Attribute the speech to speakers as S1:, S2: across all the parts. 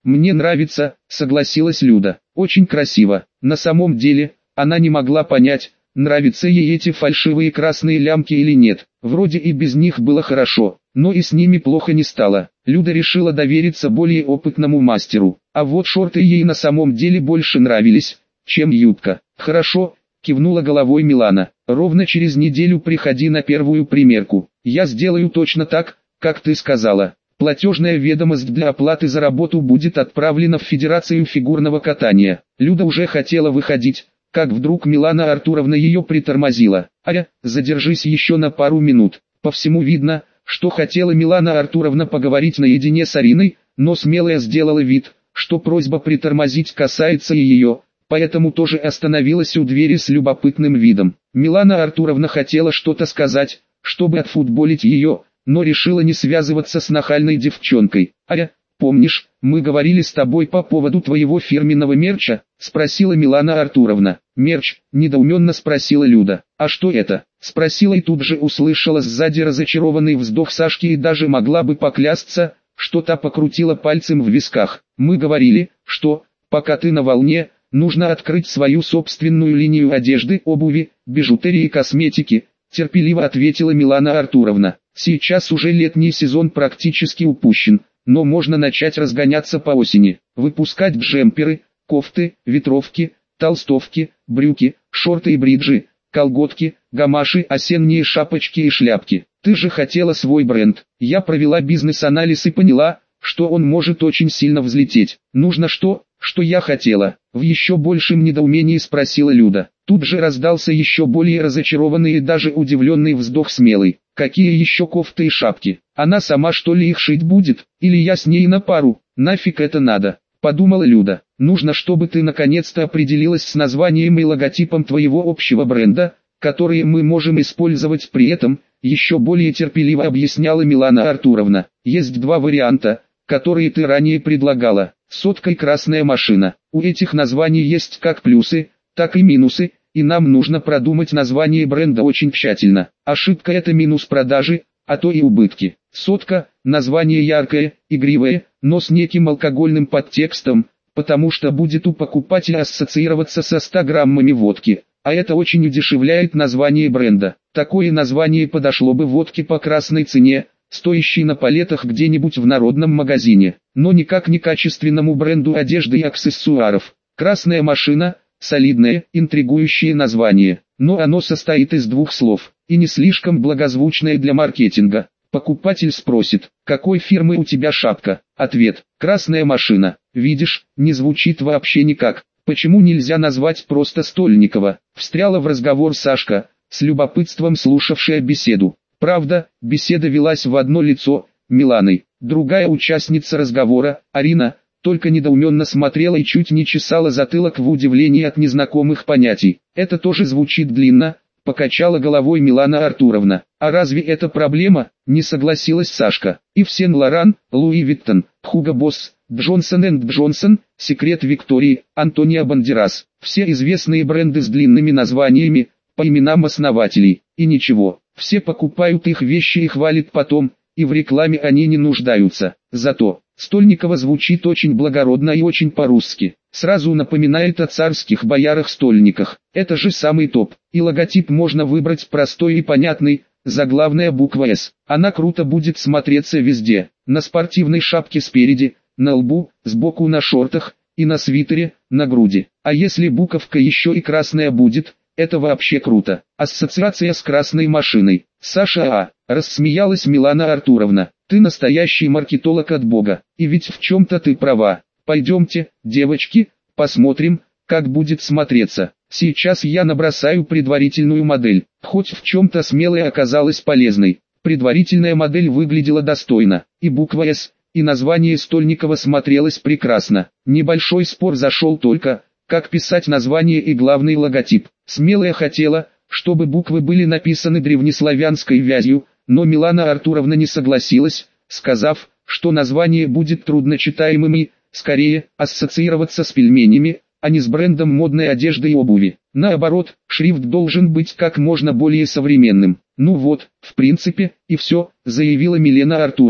S1: «Мне нравится», — согласилась Люда. «Очень красиво». На самом деле, она не могла понять, нравятся ей эти фальшивые красные лямки или нет. Вроде и без них было хорошо, но и с ними плохо не стало. Люда решила довериться более опытному мастеру. А вот шорты ей на самом деле больше нравились, чем юбка. «Хорошо», — кивнула головой Милана. «Ровно через неделю приходи на первую примерку. Я сделаю точно так, как ты сказала. Платежная ведомость для оплаты за работу будет отправлена в Федерацию фигурного катания». Люда уже хотела выходить, как вдруг Милана Артуровна ее притормозила. «Аря, задержись еще на пару минут». По всему видно, что хотела Милана Артуровна поговорить наедине с Ариной, но смелая сделала вид, что просьба притормозить касается и ее, поэтому тоже остановилась у двери с любопытным видом. Милана Артуровна хотела что-то сказать, чтобы отфутболить ее, но решила не связываться с нахальной девчонкой. «Аря, помнишь, мы говорили с тобой по поводу твоего фирменного мерча?» — спросила Милана Артуровна. «Мерч?» — недоуменно спросила Люда. «А что это?» — спросила и тут же услышала сзади разочарованный вздох Сашки и даже могла бы поклясться, что та покрутила пальцем в висках. «Мы говорили, что, пока ты на волне, нужно открыть свою собственную линию одежды, обуви, бижутерии и косметики», — терпеливо ответила Милана Артуровна. «Сейчас уже летний сезон практически упущен, но можно начать разгоняться по осени, выпускать джемперы, кофты, ветровки, толстовки, брюки, шорты и бриджи, колготки, гамаши, осенние шапочки и шляпки. Ты же хотела свой бренд». Я провела бизнес-анализ и поняла, что он может очень сильно взлететь. «Нужно что я хотела?» — в еще большем недоумении спросила Люда. Тут же раздался еще более разочарованный и даже удивленный вздох смелый. «Какие еще кофты и шапки? Она сама что ли их шить будет? Или я с ней на пару? Нафиг это надо?» — подумала Люда. «Нужно, чтобы ты наконец-то определилась с названием и логотипом твоего общего бренда, которые мы можем использовать при этом», — еще более терпеливо объясняла Милана Артуровна. «Есть два варианта, которые ты ранее предлагала. Сотка и красная машина. У этих названий есть как плюсы, так и минусы, и нам нужно продумать название бренда очень тщательно. Ошибка — это минус продажи, а то и убытки. Сотка — название яркое, игривое, но с неким алкогольным подтекстом, потому что будет у покупателя ассоциироваться со 100 граммами водки, а это очень удешевляет название бренда. Такое название подошло бы водке по красной цене, стоящей на палетах где-нибудь в народном магазине, но никак не качественному бренду одежды и аксессуаров. Красная машина — солидное, интригующее название, но оно состоит из двух слов, и не слишком благозвучное для маркетинга. Покупатель спросит: «Какой фирмы у тебя шапка?» Ответ: «Красная машина». Видишь, не звучит вообще никак. «Почему нельзя назвать просто Стольникова?» Встряла в разговор Сашка, с любопытством слушавшая беседу. Правда, беседа велась в одно лицо, Миланой. Другая участница разговора, Арина, только недоуменно смотрела и чуть не чесала затылок в удивлении от незнакомых понятий. «Это тоже звучит длинно», — покачала головой Милана Артуровна. «А разве это проблема?» — не согласилась Сашка. «Ив Сен-Лоран, Луи Виттон, Хуго Босс, Джонсон энд Джонсон, Секрет Виктории, Антонио Бандерас. Все известные бренды с длинными названиями, по именам основателей. И ничего, все покупают их вещи и хвалят потом, и в рекламе они не нуждаются. Зато Стольникова звучит очень благородно и очень по-русски. Сразу напоминает о царских боярах-стольниках. Это же самый топ. И логотип можно выбрать простой и понятный, заглавная буква «С». Она круто будет смотреться везде. На спортивной шапке спереди, на лбу, сбоку на шортах, и на свитере, на груди. А если буковка еще и красная будет, это вообще круто. Ассоциация с красной машиной. Саша, рассмеялась Милана Артуровна. Ты настоящий маркетолог от Бога. И ведь в чем-то ты права. Пойдемте, девочки, посмотрим, как будет смотреться. Сейчас я набросаю предварительную модель. Хоть в чем-то смелая оказалась полезной. Предварительная модель выглядела достойно. И буква «С», и название Стольникова смотрелось прекрасно. Небольшой спор зашел только, как писать название и главный логотип. Смелая хотела, чтобы буквы были написаны древнеславянской вязью, но Милана Артуровна не согласилась, сказав, что название будет трудночитаемым и, скорее, ассоциироваться с пельменями, а не с брендом модной одежды и обуви. Наоборот, шрифт должен быть как можно более современным. «Ну вот, в принципе, и все», — заявила Милена Артуровна.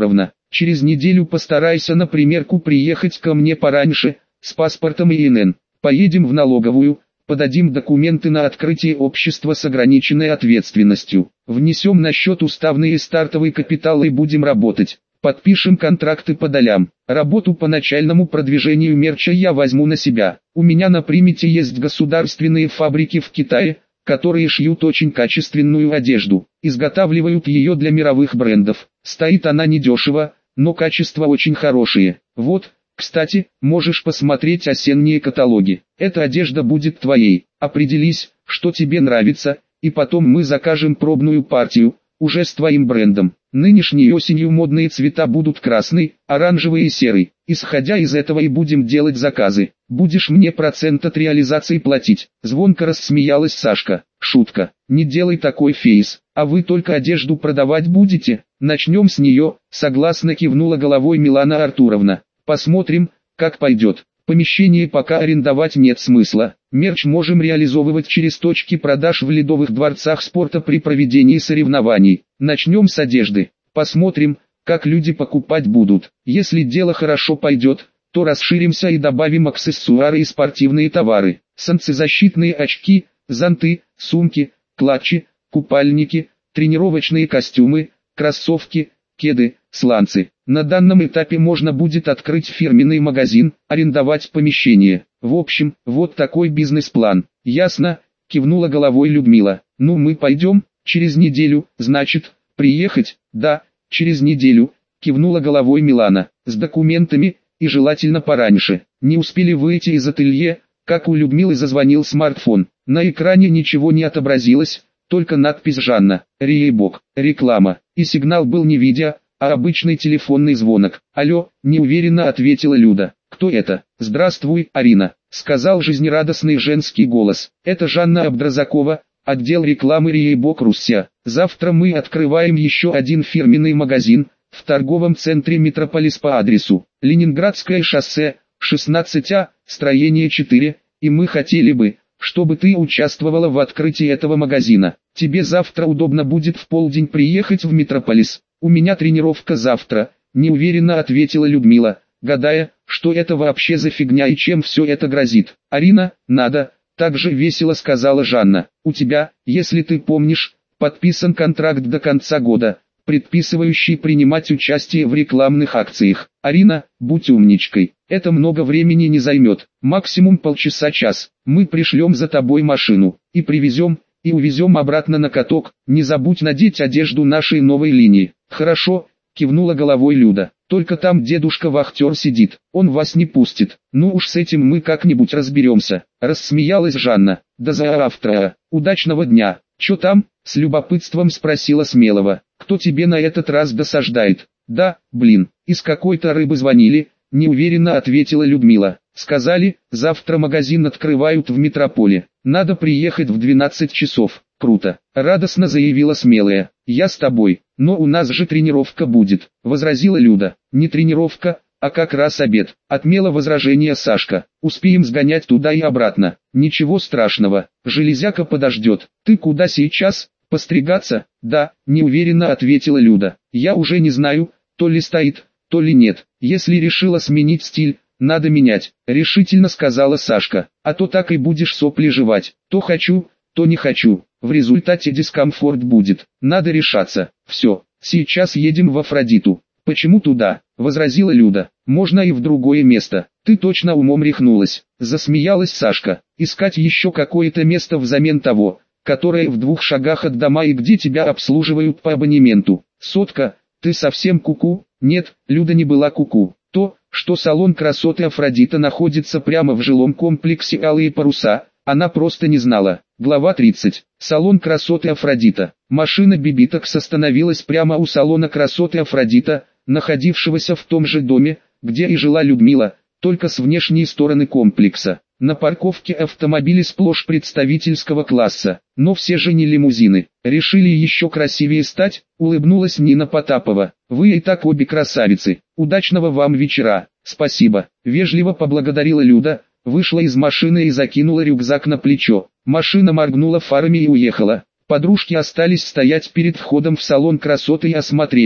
S1: Через неделю постарайся на примерку приехать ко мне пораньше, с паспортом и ИНН. Поедем в налоговую, подадим документы на открытие общества с ограниченной ответственностью. Внесем на счет уставный и стартовый капитал и будем работать. Подпишем контракты по долям. Работу по начальному продвижению мерча я возьму на себя. У меня на примете есть государственные фабрики в Китае, которые шьют очень качественную одежду. Изготавливают ее для мировых брендов. Стоит она недешево, но качество очень хорошее. Вот, кстати, можешь посмотреть осенние каталоги. Эта одежда будет твоей. Определись, что тебе нравится, и потом мы закажем пробную партию, уже с твоим брендом. Нынешней осенью модные цвета будут красный, оранжевый и серый. Исходя из этого и будем делать заказы. Будешь мне процент от реализации платить. Звонко рассмеялась Сашка. Шутка. Не делай такой фейс. А вы только одежду продавать будете? Начнем с нее, согласно кивнула головой Милана Артуровна. Посмотрим, как пойдет. Помещение пока арендовать нет смысла. Мерч можем реализовывать через точки продаж в ледовых дворцах спорта при проведении соревнований. Начнем с одежды. Посмотрим, как люди покупать будут. Если дело хорошо пойдет, то расширимся и добавим аксессуары и спортивные товары. Солнцезащитные очки, зонты, сумки, клатчи, купальники, тренировочные костюмы, кроссовки, кеды, сланцы. На данном этапе можно будет открыть фирменный магазин, арендовать помещение. В общем, вот такой бизнес-план. Ясно? Кивнула головой Людмила. Ну мы пойдем, через неделю, значит, приехать? Да, через неделю, кивнула головой Милана. С документами, и желательно пораньше. Не успели выйти из ателье, как у Людмилы зазвонил смартфон. На экране ничего не отобразилось, только надпись «Жанна», «Реебок», реклама. И сигнал был не видео, а обычный телефонный звонок. «Алло», неуверенно ответила Люда. «Кто это?» «Здравствуй, Арина», сказал жизнерадостный женский голос. «Это Жанна Абдразакова, отдел рекламы Реебок Руссия. Завтра мы открываем еще один фирменный магазин в торговом центре Метрополис по адресу Ленинградское шоссе, 16А, строение 4, и мы хотели бы, чтобы ты участвовала в открытии этого магазина. Тебе завтра удобно будет в полдень приехать в Метрополис. У меня тренировка завтра», неуверенно ответила Людмила, гадая, что это вообще за фигня и чем все это грозит. «Арина, надо», также весело сказала Жанна. «У тебя, если ты помнишь, подписан контракт до конца года, предписывающий принимать участие в рекламных акциях. Арина, будь умничкой, это много времени не займет, максимум полчаса-час. Мы пришлем за тобой машину, и привезем, и увезем обратно на каток. Не забудь надеть одежду нашей новой линии». «Хорошо», кивнула головой Люда. «Только там дедушка-вахтер сидит, он вас не пустит». «Ну уж с этим мы как-нибудь разберемся», рассмеялась Жанна. «До завтра, удачного дня». «Чё там?» с любопытством спросила Смелова. «Кто тебе на этот раз досаждает?» «Да, блин, из какой-то рыбы звонили», неуверенно ответила Людмила. «Сказали, завтра магазин открывают в Метрополе. Надо приехать в 12 часов». «Круто», радостно заявила Смелая. «Я с тобой, но у нас же тренировка будет», возразила Люда. «Не тренировка, а как раз обед», отмела возражение Сашка. «Успеем сгонять туда и обратно». «Ничего страшного, железяка подождет». «Ты куда сейчас? Постригаться?» «Да», неуверенно ответила Люда. «Я уже не знаю, то ли стоит, то ли нет. Если решила сменить стиль, надо менять», решительно сказала Сашка. «А то так и будешь сопли жевать. То хочу, то не хочу. В результате дискомфорт будет. Надо решаться». «Все, сейчас едем в Афродиту». «Почему туда?» возразила Люда. «Можно и в другое место. Ты точно умом рехнулась», засмеялась Сашка. «Искать еще какое-то место взамен того, которое в 2 шагах от дома и где тебя обслуживают по абонементу. Сотка, ты совсем куку?» Нет, Люда не была куку. То, что салон красоты Афродита находится прямо в жилом комплексе «Алые паруса», она просто не знала. Глава 30. Салон красоты Афродита. Машина Бибитокс остановилась прямо у салона красоты Афродита, находившегося в том же доме, где и жила Людмила, только с внешней стороны комплекса. На парковке автомобили сплошь представительского класса, но все же не лимузины. «Решили еще красивее стать?» — улыбнулась Нина Потапова. «Вы и так обе красавицы. Удачного вам вечера». «Спасибо», — вежливо поблагодарила Люда, вышла из машины и закинула рюкзак на плечо. Машина моргнула фарами и уехала. Подружки остались стоять перед входом в салон красоты и осмотрелись.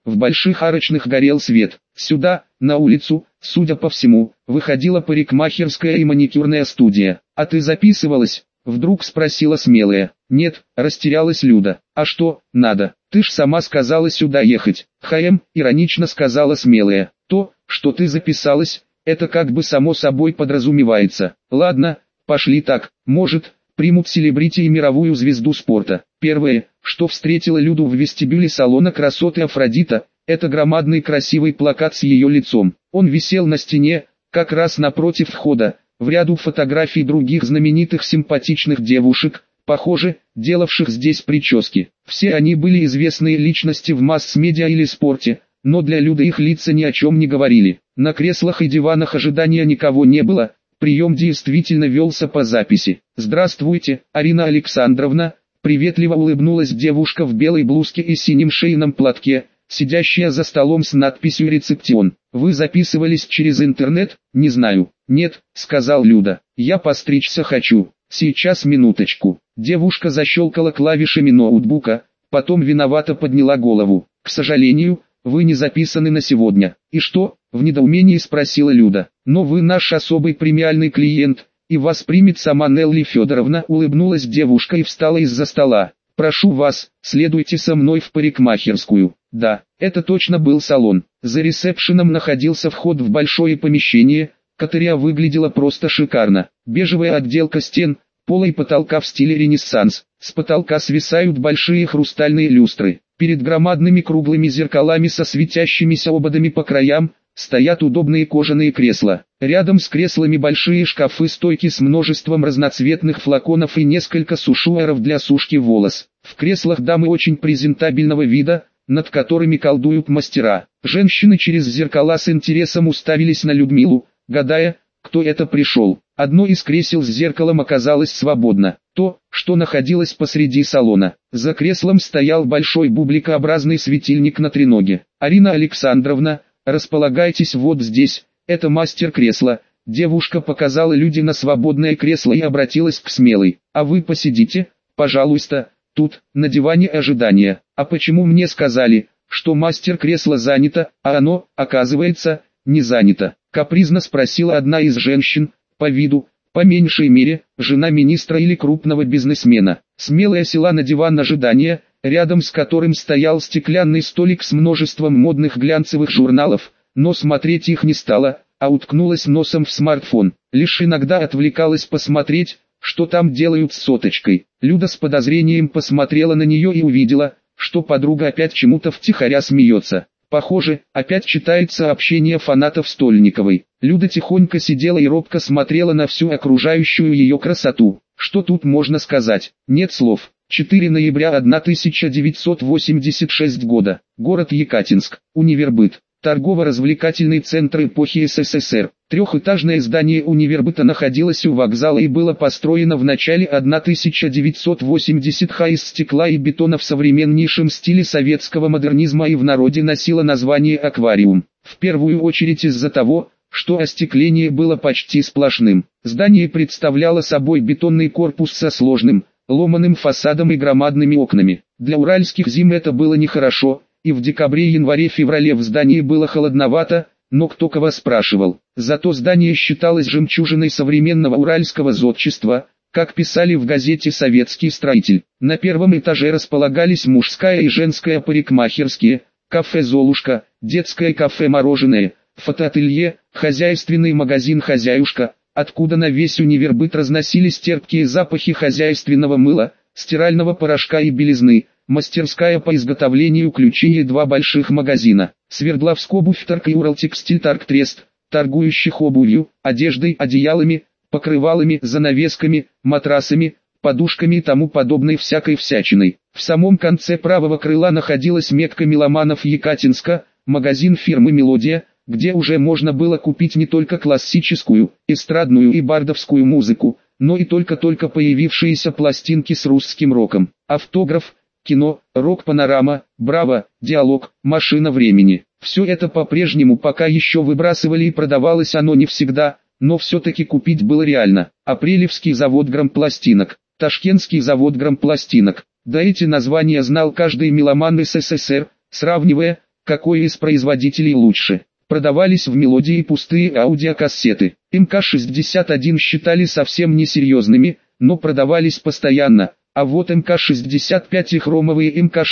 S1: в больших арочных горел свет. Сюда, на улицу, судя по всему, выходила парикмахерская и маникюрная студия. «А ты записывалась?» — вдруг спросила смелая. «Нет», — растерялась Люда. «А что, надо? Ты ж сама сказала сюда ехать». Иронично сказала смелая. «То, что ты записалась, это как бы само собой подразумевается. Ладно, пошли так, может, примут селебрити и мировую звезду спорта». Первое, что встретила Люду в вестибюле салона красоты Афродита, это громадный красивый плакат с ее лицом. Он висел на стене, как раз напротив входа, в ряду фотографий других знаменитых симпатичных девушек, похоже, делавших здесь прически. Все они были известные личности в масс-медиа или спорте, но для Люды их лица ни о чем не говорили. На креслах и диванах ожидания никого не было, прием действительно велся по записи. «Здравствуйте, Арина Александровна», приветливо улыбнулась девушка в белой блузке и синем шейном платке, сидящая за столом с надписью «Рецептион». «Вы записывались через интернет?» «Не знаю». «Нет», — сказал Люда. «Я постричься хочу. Сейчас, минуточку». Девушка защелкала клавишами ноутбука, потом виновато подняла голову. «К сожалению, вы не записаны на сегодня». «И что?» — в недоумении спросила Люда. «Но вы наш особый премиальный клиент, и вас примет сама Нелли Федоровна», — улыбнулась девушка и встала из-за стола. «Прошу вас, следуйте со мной в парикмахерскую». Да, это точно был салон. За ресепшеном находился вход в большое помещение, которое выглядело просто шикарно. Бежевая отделка стен, пола и потолка в стиле Ренессанс. С потолка свисают большие хрустальные люстры. Перед громадными круглыми зеркалами со светящимися ободами по краям стоят удобные кожаные кресла. Рядом с креслами большие шкафы-стойки с множеством разноцветных флаконов и несколько сушуаров для сушки волос. В креслах дамы очень презентабельного вида, над которыми колдуют мастера. Женщины через зеркала с интересом уставились на Людмилу, гадая, кто это пришел. Одно из кресел с зеркалом оказалось свободно. То, что находилось посреди салона. За креслом стоял большой бубликообразный светильник на треноге. «Арина Александровна, располагайтесь вот здесь, это мастер-кресло». Девушка показала Люде на свободное кресло и обратилась к смелой. «А вы посидите, пожалуйста, тут, на диване ожидания». «А почему мне сказали, что мастер-кресло занято, а оно, оказывается, не занято?» Капризно спросила одна из женщин, по виду, по меньшей мере, жена министра или крупного бизнесмена. Смелая села на диван ожидания, рядом с которым стоял стеклянный столик с множеством модных глянцевых журналов, но смотреть их не стала, а уткнулась носом в смартфон. Лишь иногда отвлекалась посмотреть, что там делают с соточкой. Люда с подозрением посмотрела на нее и увидела, что подруга опять чему-то втихаря смеется. Похоже, опять читает сообщения фанатов Стольниковой. Люда тихонько сидела и робко смотрела на всю окружающую ее красоту. Что тут можно сказать? Нет слов. 4 ноября 1986 года. Город Екатинск. Универбыт. Торгово-развлекательный центр эпохи СССР. Трехэтажное здание Универбыта находилось у вокзала и было построено в начале 1980-х из стекла и бетона в современнейшем стиле советского модернизма и в народе носило название «Аквариум». В первую очередь из-за того, что остекление было почти сплошным. Здание представляло собой бетонный корпус со сложным, ломаным фасадом и громадными окнами. Для уральских зим это было нехорошо, и в декабре-январе-феврале в здании было холодновато, но кто кого спрашивал. Зато здание считалось жемчужиной современного уральского зодчества, как писали в газете «Советский строитель». На первом этаже располагались мужская и женская парикмахерские, кафе «Золушка», детское кафе-мороженое, фотоателье, хозяйственный магазин «Хозяюшка», откуда на весь Универбыт разносились терпкие запахи хозяйственного мыла, стирального порошка и белизны, мастерская по изготовлению ключей и 2 больших магазина. Свердловск обувь-торг и Уралтекстиль-торг Трест, торгующих обувью, одеждой, одеялами, покрывалами, занавесками, матрасами, подушками и тому подобной всякой всячиной. В самом конце правого крыла находилась Мекка меломанов Екатинска, магазин фирмы «Мелодия», где уже можно было купить не только классическую, эстрадную и бардовскую музыку, но и только-только появившиеся пластинки с русским роком. Автограф, кино, рок-панорама, браво, диалог, машина времени. Все это по-прежнему пока еще выбрасывали и продавалось оно не всегда, но все-таки купить было реально. Апрелевский завод грампластинок, Ташкентский завод грампластинок. Да эти названия знал каждый меломан СССР, сравнивая, какой из производителей лучше. Продавались в Мелодии пустые аудиокассеты. МК-61 считали совсем несерьезными, но продавались постоянно, а вот МК-65 и хромовые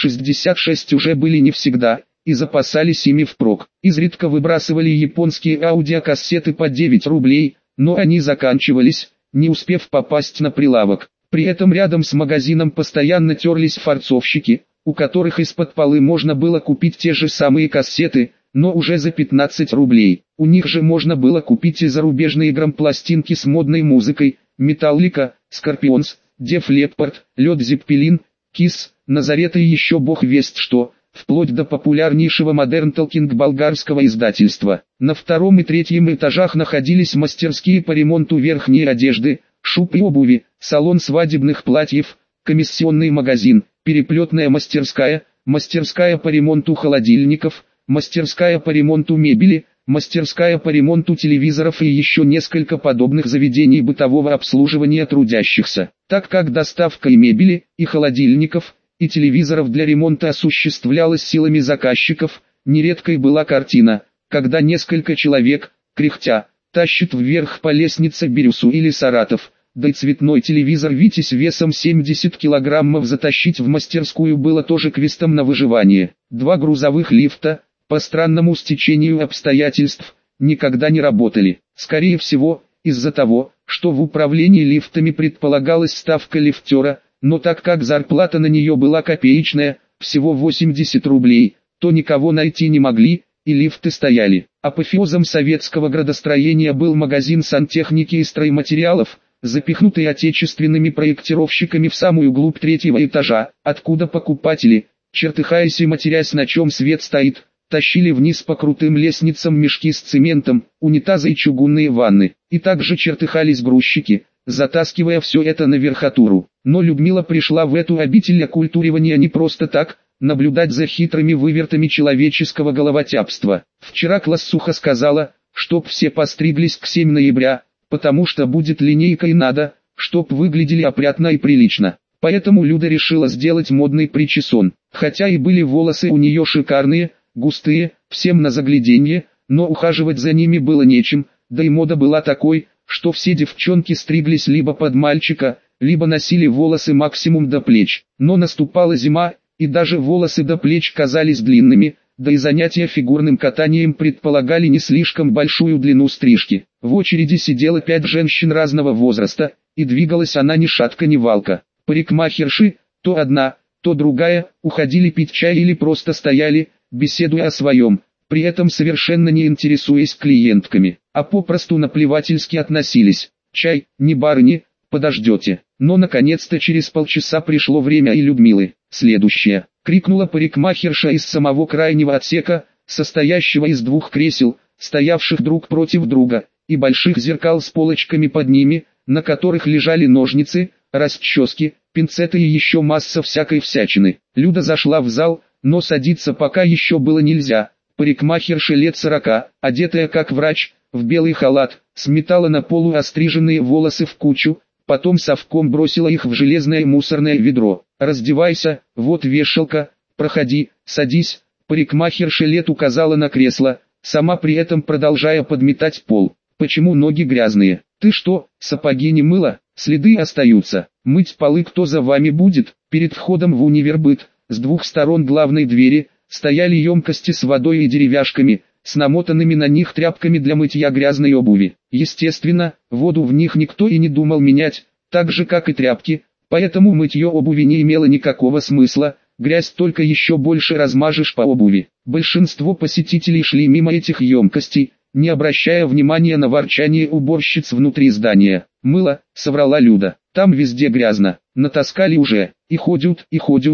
S1: МК-66 уже были не всегда, и запасались ими впрок. Изредка выбрасывали японские аудиокассеты по 9 рублей, но они заканчивались, не успев попасть на прилавок. При этом рядом с магазином постоянно терлись фарцовщики, у которых из-под полы можно было купить те же самые кассеты, но уже за 15 рублей. У них же можно было купить и зарубежные грампластинки с модной музыкой: Металлика, Скорпионс, Деф Леппард, Лед Зеппелин, Кис, Назарет и еще бог весть что, вплоть до популярнейшего Модерн Талкинг болгарского издательства. На втором и третьем этажах находились мастерские по ремонту верхней одежды, шуб и обуви, салон свадебных платьев, комиссионный магазин, переплетная мастерская, мастерская по ремонту холодильников, мастерская по ремонту мебели, мастерская по ремонту телевизоров и еще несколько подобных заведений бытового обслуживания трудящихся. Так как доставка и мебели, и холодильников, и телевизоров для ремонта осуществлялась силами заказчиков, нередкой была картина, когда несколько человек, кряхтя, тащит вверх по лестнице Бирюсу или Саратов, да и цветной телевизор Витязь весом 70 килограммов затащить в мастерскую было тоже квестом на выживание. 2 грузовых лифта, по странному стечению обстоятельств, никогда не работали. Скорее всего, из-за того, что в управлении лифтами предполагалась ставка лифтера, но так как зарплата на нее была копеечная, всего 80 рублей, то никого найти не могли, и лифты стояли. Апофеозом советского градостроения был магазин сантехники и стройматериалов, запихнутый отечественными проектировщиками в самую глубь 3-го этажа, откуда покупатели, чертыхаясь и матерясь на чем свет стоит, тащили вниз по крутым лестницам мешки с цементом, унитазы и чугунные ванны. И также чертыхались грузчики, затаскивая все это на верхотуру. Но Людмила пришла в эту обитель оккультуривания не просто так, наблюдать за хитрыми вывертами человеческого головотяпства. Вчера классуха сказала, чтоб все постриглись к 7 ноября, потому что будет линейка и надо, чтоб выглядели опрятно и прилично. Поэтому Люда решила сделать модный причесон. Хотя и были волосы у нее шикарные, густые, всем на загляденье, но ухаживать за ними было нечем, да и мода была такой, что все девчонки стриглись либо под мальчика, либо носили волосы максимум до плеч. Но наступала зима, и даже волосы до плеч казались длинными, да и занятия фигурным катанием предполагали не слишком большую длину стрижки. В очереди сидело 5 женщин разного возраста, и двигалась она ни шатка ни валка. Парикмахерши, то одна, то другая, уходили пить чай или просто стояли, беседуя о своем, при этом совершенно не интересуясь клиентками, а попросту наплевательски относились. Чай, не барыни, подождете. Но наконец-то через полчаса пришло время и Людмилы. Следующее, крикнула парикмахерша из самого крайнего отсека, состоящего из 2 кресел, стоявших друг против друга, и больших зеркал с полочками под ними, на которых лежали ножницы, расчески, пинцеты и еще масса всякой всячины. Люда зашла в зал, но садиться пока еще было нельзя. Парикмахерша лет 40, одетая как врач, в белый халат, сметала на полу остриженные волосы в кучу, потом совком бросила их в железное мусорное ведро. «Раздевайся, вот вешалка, проходи, садись». Парикмахерша лет указала на кресло, сама при этом продолжая подметать пол. «Почему ноги грязные? Ты что, сапоги не мыла? Следы остаются. Мыть полы кто за вами будет?» Перед входом в универбыт, с 2 сторон главной двери, стояли емкости с водой и деревяшками, с намотанными на них тряпками для мытья грязной обуви. Естественно, воду в них никто и не думал менять, так же как и тряпки, поэтому мытье обуви не имело никакого смысла, грязь только еще больше размажешь по обуви. Большинство посетителей шли мимо этих емкостей, не обращая внимания на ворчание уборщиц внутри здания. «Мыло», — соврала Люда, — «там везде грязно, натаскали уже, и ходят,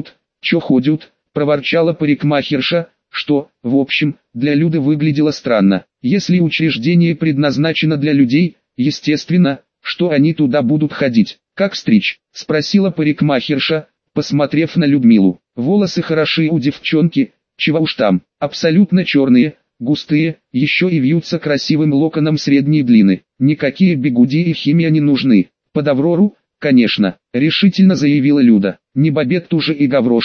S1: чё ходят», — проворчала парикмахерша, что, в общем, для Люды выглядело странно. Если учреждение предназначено для людей, естественно, что они туда будут ходить. «Как стричь?» — спросила парикмахерша, посмотрев на Людмилу. «Волосы хороши у девчонки, чего уж там, абсолютно черные, густые, еще и вьются красивым локоном средней длины. Никакие бигуди и химия не нужны. Под Аврору, конечно», — решительно заявила Люда. «Не Бабетту же и Гавроша,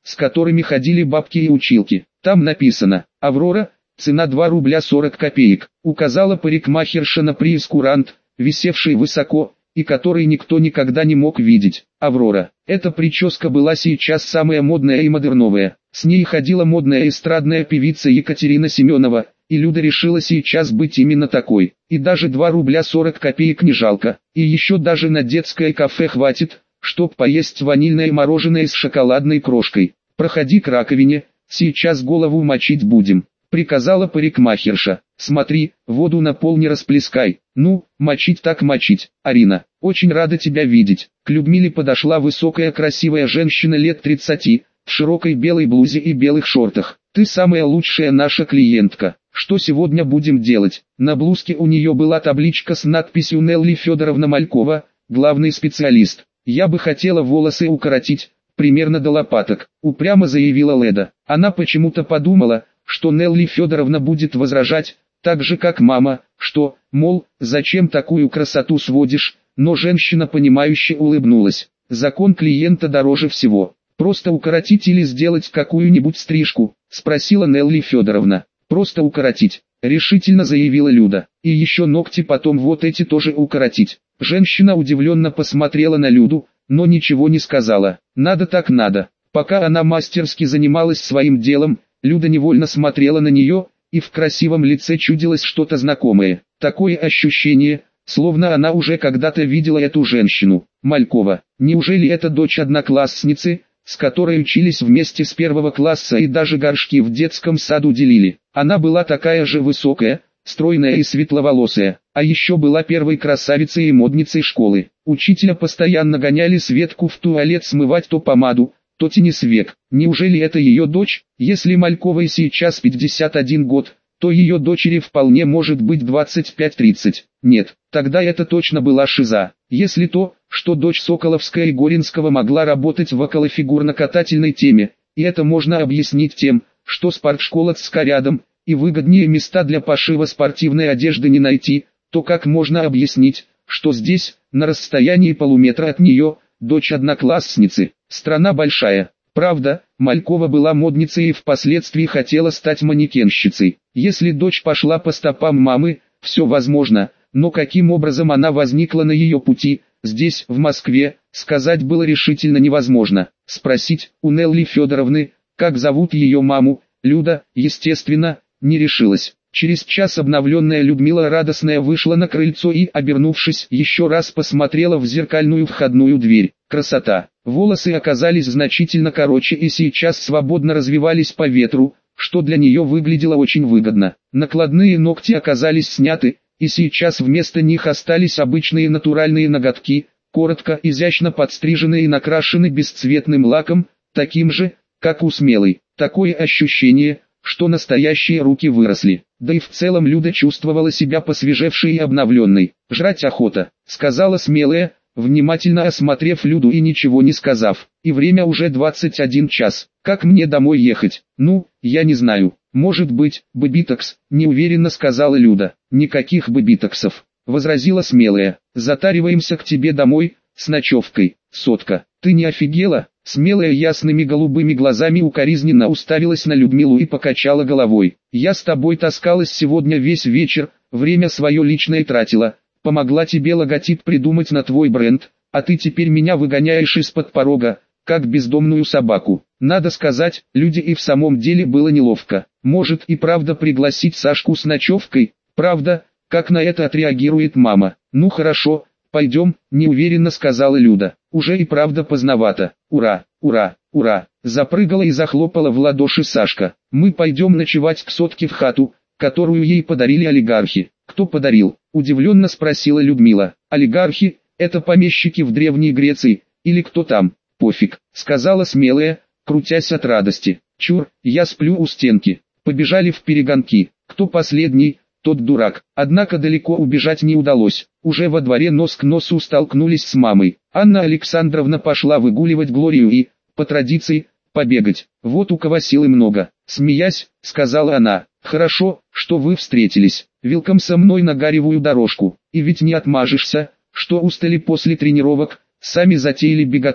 S1: с которыми ходили бабки и училки. Там написано: «Аврора, цена 2 рубля 40 копеек», указала парикмахерша на прейскурант, висевший высоко, и который никто никогда не мог видеть. Аврора. Эта прическа была сейчас самая модная и модерновая. С ней ходила модная эстрадная певица Екатерина Семенова, и Люда решила сейчас быть именно такой. И даже 2 рубля 40 копеек не жалко. И еще даже на детское кафе хватит, чтоб поесть ванильное мороженое с шоколадной крошкой. «Проходи к раковине, сейчас голову мочить будем», приказала парикмахерша. «Смотри, воду на пол не расплескай». «Ну, мочить так мочить, Арина. Очень рада тебя видеть». К Людмиле подошла высокая красивая женщина лет 30, в широкой белой блузе и белых шортах. «Ты самая лучшая наша клиентка. Что сегодня будем делать?» На блузке у нее была табличка с надписью «Нелли Федоровна Малькова, главный специалист». «Я бы хотела волосы укоротить, примерно до лопаток», упрямо заявила Леда. Она почему-то подумала, что Нелли Федоровна будет возражать, так же как мама, что, мол, зачем такую красоту сводишь, но женщина понимающе улыбнулась. «Закон клиента дороже всего. Просто укоротить или сделать какую-нибудь стрижку?» спросила Нелли Федоровна. «Просто укоротить», решительно заявила Люда. «И еще ногти потом вот эти тоже укоротить». Женщина удивленно посмотрела на Люду, но ничего не сказала. «Надо так надо». Пока она мастерски занималась своим делом, Люда невольно смотрела на нее, и в красивом лице чудилось что-то знакомое. Такое ощущение, словно она уже когда-то видела эту женщину. Малькова. Неужели это дочь одноклассницы, с которой учились вместе с 1 класса и даже горшки в детском саду делили? Она была такая же высокая, стройная и светловолосая, а еще была первой красавицей и модницей школы. Учителя постоянно гоняли Светку в туалет смывать то помаду, то теннисвек. Неужели это ее дочь? Если Мальковой сейчас 51 год, то ее дочери вполне может быть 25-30. Нет, тогда это точно была шиза. Если то, что дочь Соколовская и Горинского могла работать в околофигурно-катательной теме, и это можно объяснить тем, что спортшкола ЦСКА рядом, и выгоднее места для пошива спортивной одежды не найти, то как можно объяснить, что здесь, на расстоянии полуметра от нее, дочь одноклассницы? Страна большая. Правда, Малькова была модницей и впоследствии хотела стать манекенщицей. Если дочь пошла по стопам мамы, все возможно, но каким образом она возникла на ее пути, здесь, в Москве, сказать было решительно невозможно. Спросить у Нелли Федоровны, как зовут ее маму, Люда, естественно, не решилась. Через час обновленная Людмила радостная вышла на крыльцо и, обернувшись, еще раз посмотрела в зеркальную входную дверь. Красота! Волосы оказались значительно короче и сейчас свободно развивались по ветру, что для нее выглядело очень выгодно. Накладные ногти оказались сняты, и сейчас вместо них остались обычные натуральные ноготки, коротко, изящно подстриженные и накрашены бесцветным лаком, таким же, как у Смелой. Такое ощущение, что настоящие руки выросли. Да и в целом Люда чувствовала себя посвежевшей и обновленной. «Жрать охота», — сказала Смелая, внимательно осмотрев Люду и ничего не сказав. «И время уже 21 час. Как мне домой ехать?» «Ну, я не знаю. Может быть, бэбитокс», — неуверенно сказала Люда. «Никаких бэбитоксов», — возразила Смелая. «Затариваемся к тебе домой, с ночевкой, сотка. Ты не офигела?» Смелая ясными голубыми глазами укоризненно уставилась на Людмилу и покачала головой. «Я с тобой таскалась сегодня весь вечер, время свое личное тратила, помогла тебе логотип придумать на твой бренд, а ты теперь меня выгоняешь из-под порога, как бездомную собаку». Надо сказать, Люде и в самом деле было неловко. Может и правда пригласить Сашку с ночевкой? Правда, как на это отреагирует мама? «Ну хорошо, пойдем», — неуверенно сказала Люда. «Уже и правда поздновато. Ура, ура, ура!» Запрыгала и захлопала в ладоши Сашка. «Мы пойдем ночевать к сотке в хату, которую ей подарили олигархи». «Кто подарил?» — удивленно спросила Людмила. «Олигархи, это помещики в Древней Греции, или кто там?» «Пофиг», — сказала Смелая, крутясь от радости. «Чур, я сплю у стенки». Побежали в перегонки. Кто последний, тот дурак. Однако далеко убежать не удалось. Уже во дворе нос к носу столкнулись с мамой. Анна Александровна пошла выгуливать Глорию и, по традиции, побегать. «Вот у кого силы много», — смеясь, сказала она. «Хорошо, что вы встретились. Вилком со мной на гаревую дорожку. И ведь не отмажешься, что устали после тренировок, сами затеяли беготню».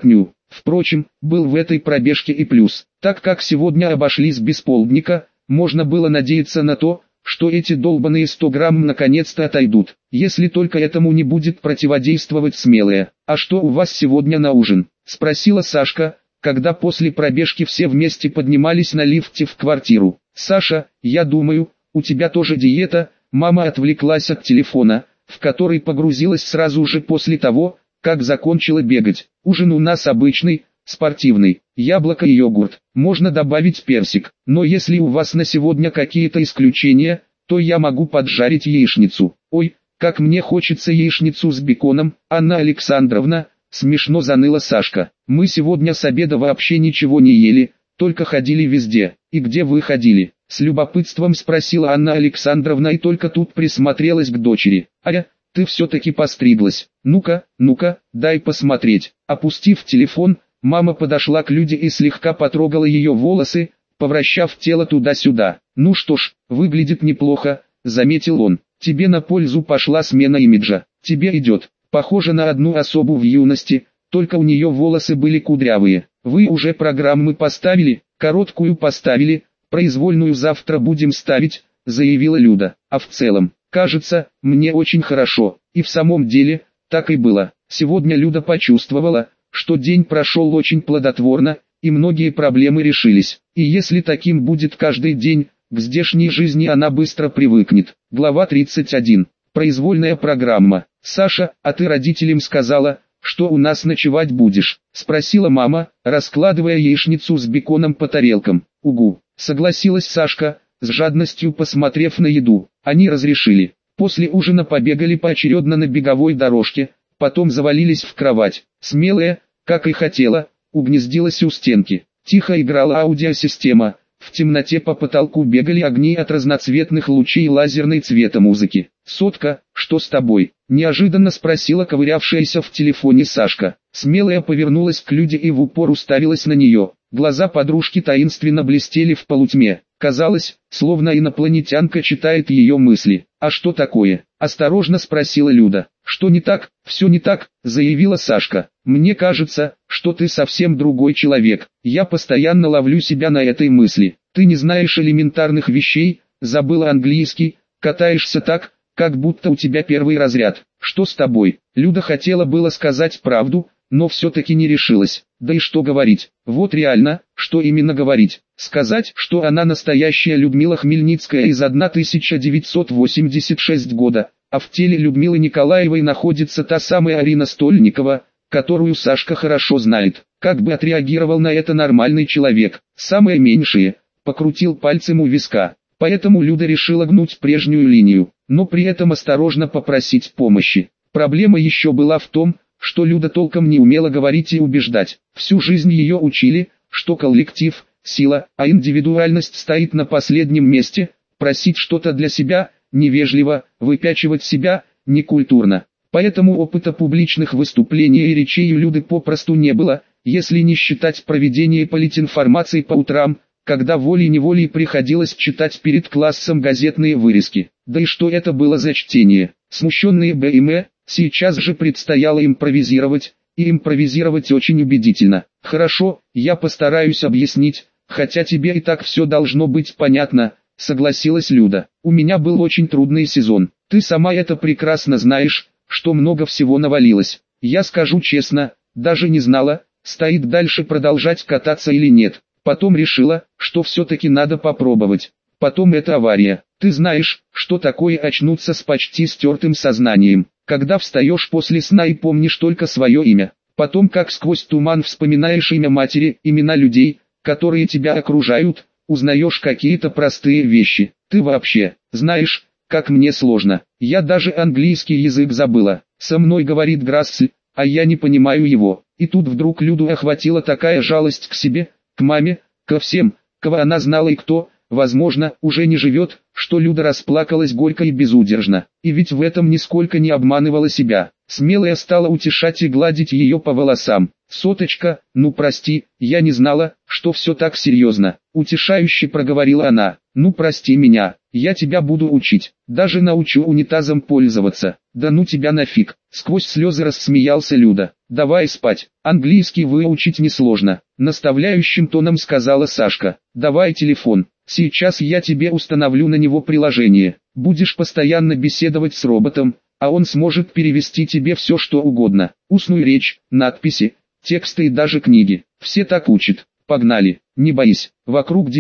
S1: Впрочем, был в этой пробежке и плюс. Так как сегодня обошлись без полдника, можно было надеяться на то, что эти долбаные 100 грамм наконец-то отойдут, если только этому не будет противодействовать Смелая. «А что у вас сегодня на ужин?» – спросила Сашка, когда после пробежки все вместе поднимались на лифте в квартиру. «Саша, я думаю, у тебя тоже диета». Мама отвлеклась от телефона, в который погрузилась сразу же после того, как закончила бегать. «Ужин у нас обычный, спортивный, яблоко и йогурт, можно добавить персик, но если у вас на сегодня какие-то исключения, то я могу поджарить яичницу». «Ой, как мне хочется яичницу с беконом, Анна Александровна», смешно заныла Сашка. «Мы сегодня с обеда вообще ничего не ели, только ходили везде». «И где вы ходили?» С любопытством спросила Анна Александровна и только тут присмотрелась к дочери. «Аря, ты все-таки постриглась. Ну-ка, дай посмотреть». Опустив телефон, мама подошла к Люде и слегка потрогала ее волосы, повращав тело туда-сюда. «Ну что ж, выглядит неплохо», — заметил он. «Тебе на пользу пошла смена имиджа. Тебе идет. Похоже на одну особу в юности, только у нее волосы были кудрявые. Вы уже программы поставили?» «Короткую поставили, произвольную завтра будем ставить», — заявила Люда. «А в целом, кажется, мне очень хорошо». И в самом деле, так и было. Сегодня Люда почувствовала, что день прошел очень плодотворно, и многие проблемы решились. И если таким будет каждый день, к здешней жизни она быстро привыкнет. Глава 31. Произвольная программа. «Саша, а ты родителям сказала, что у нас ночевать будешь?» — спросила мама, раскладывая яичницу с беконом по тарелкам. «Угу», — согласилась Сашка, с жадностью посмотрев на еду. Они разрешили. После ужина побегали поочередно на беговой дорожке, потом завалились в кровать. Смелая, как и хотела, угнездилась у стенки. Тихо играла аудиосистема. В темноте по потолку бегали огни от разноцветных лучей лазерной цветомузыки. «Сотка, что с тобой?» – неожиданно спросила ковырявшаяся в телефоне Сашка. Смелая повернулась к Люде и в упор уставилась на нее. Глаза подружки таинственно блестели в полутьме. Казалось, словно инопланетянка читает ее мысли. «А что такое?» – осторожно спросила Люда. «Что не так?» «Все не так», – заявила Сашка. «Мне кажется, что ты совсем другой человек. Я постоянно ловлю себя на этой мысли. Ты не знаешь элементарных вещей, забыла английский, катаешься так, как будто у тебя первый разряд. Что с тобой?» Люда хотела было сказать правду, но все-таки не решилась. Да и что говорить? Вот реально, что именно говорить? Сказать, что она настоящая Людмила Хмельницкая из 1986 года, а в теле Людмилы Николаевой находится та самая Арина Стольникова, которую Сашка хорошо знает. Как бы отреагировал на это нормальный человек? Самое меньшее, покрутил пальцем у виска. Поэтому Люда решила гнуть прежнюю линию, но при этом осторожно попросить помощи. Проблема еще была в том, что Люда толком не умела говорить и убеждать. Всю жизнь ее учили, что коллектив – сила, а индивидуальность стоит на последнем месте. Просить что-то для себя – невежливо, выпячивать себя – некультурно. Поэтому опыта публичных выступлений и речей у Люды попросту не было, если не считать проведение политинформации по утрам, когда волей-неволей приходилось читать перед классом газетные вырезки. Да и что это было за чтение? Смущенные БМ, сейчас же предстояло импровизировать, и импровизировать очень убедительно. «Хорошо, я постараюсь объяснить, хотя тебе и так все должно быть понятно», — согласилась Люда. «У меня был очень трудный сезон. Ты сама это прекрасно знаешь, что много всего навалилось. Я скажу честно, даже не знала, стоит дальше продолжать кататься или нет. Потом решила, что все-таки надо попробовать. Потом эта авария. Ты знаешь, что такое очнуться с почти стертым сознанием, когда встаешь после сна и помнишь только свое имя. Потом как сквозь туман вспоминаешь имя матери, имена людей, которые тебя окружают, узнаешь какие-то простые вещи. Ты вообще, знаешь, как мне сложно. Я даже английский язык забыла. Со мной говорит Грассль, а я не понимаю его». И тут вдруг Люду охватила такая жалость к себе, к маме, ко всем, кого она знала и кто, возможно, уже не живет, что Люда расплакалась горько и безудержно. И ведь в этом нисколько не обманывала себя. Смелая стала утешать и гладить ее по волосам. «Соточка, ну прости, я не знала, что все так серьезно», — утешающе проговорила она. «Ну прости меня, я тебя буду учить, даже научу унитазом пользоваться. Да ну тебя нафиг, сквозь слезы рассмеялся Люда. Давай спать, английский выучить несложно, наставляющим тоном сказала Сашка. Давай телефон, сейчас я тебе установлю на него приложение, будешь постоянно беседовать с роботом, а он сможет перевести тебе все что угодно, устную речь, надписи, тексты и даже книги. Все так учат. Погнали, не боись, вокруг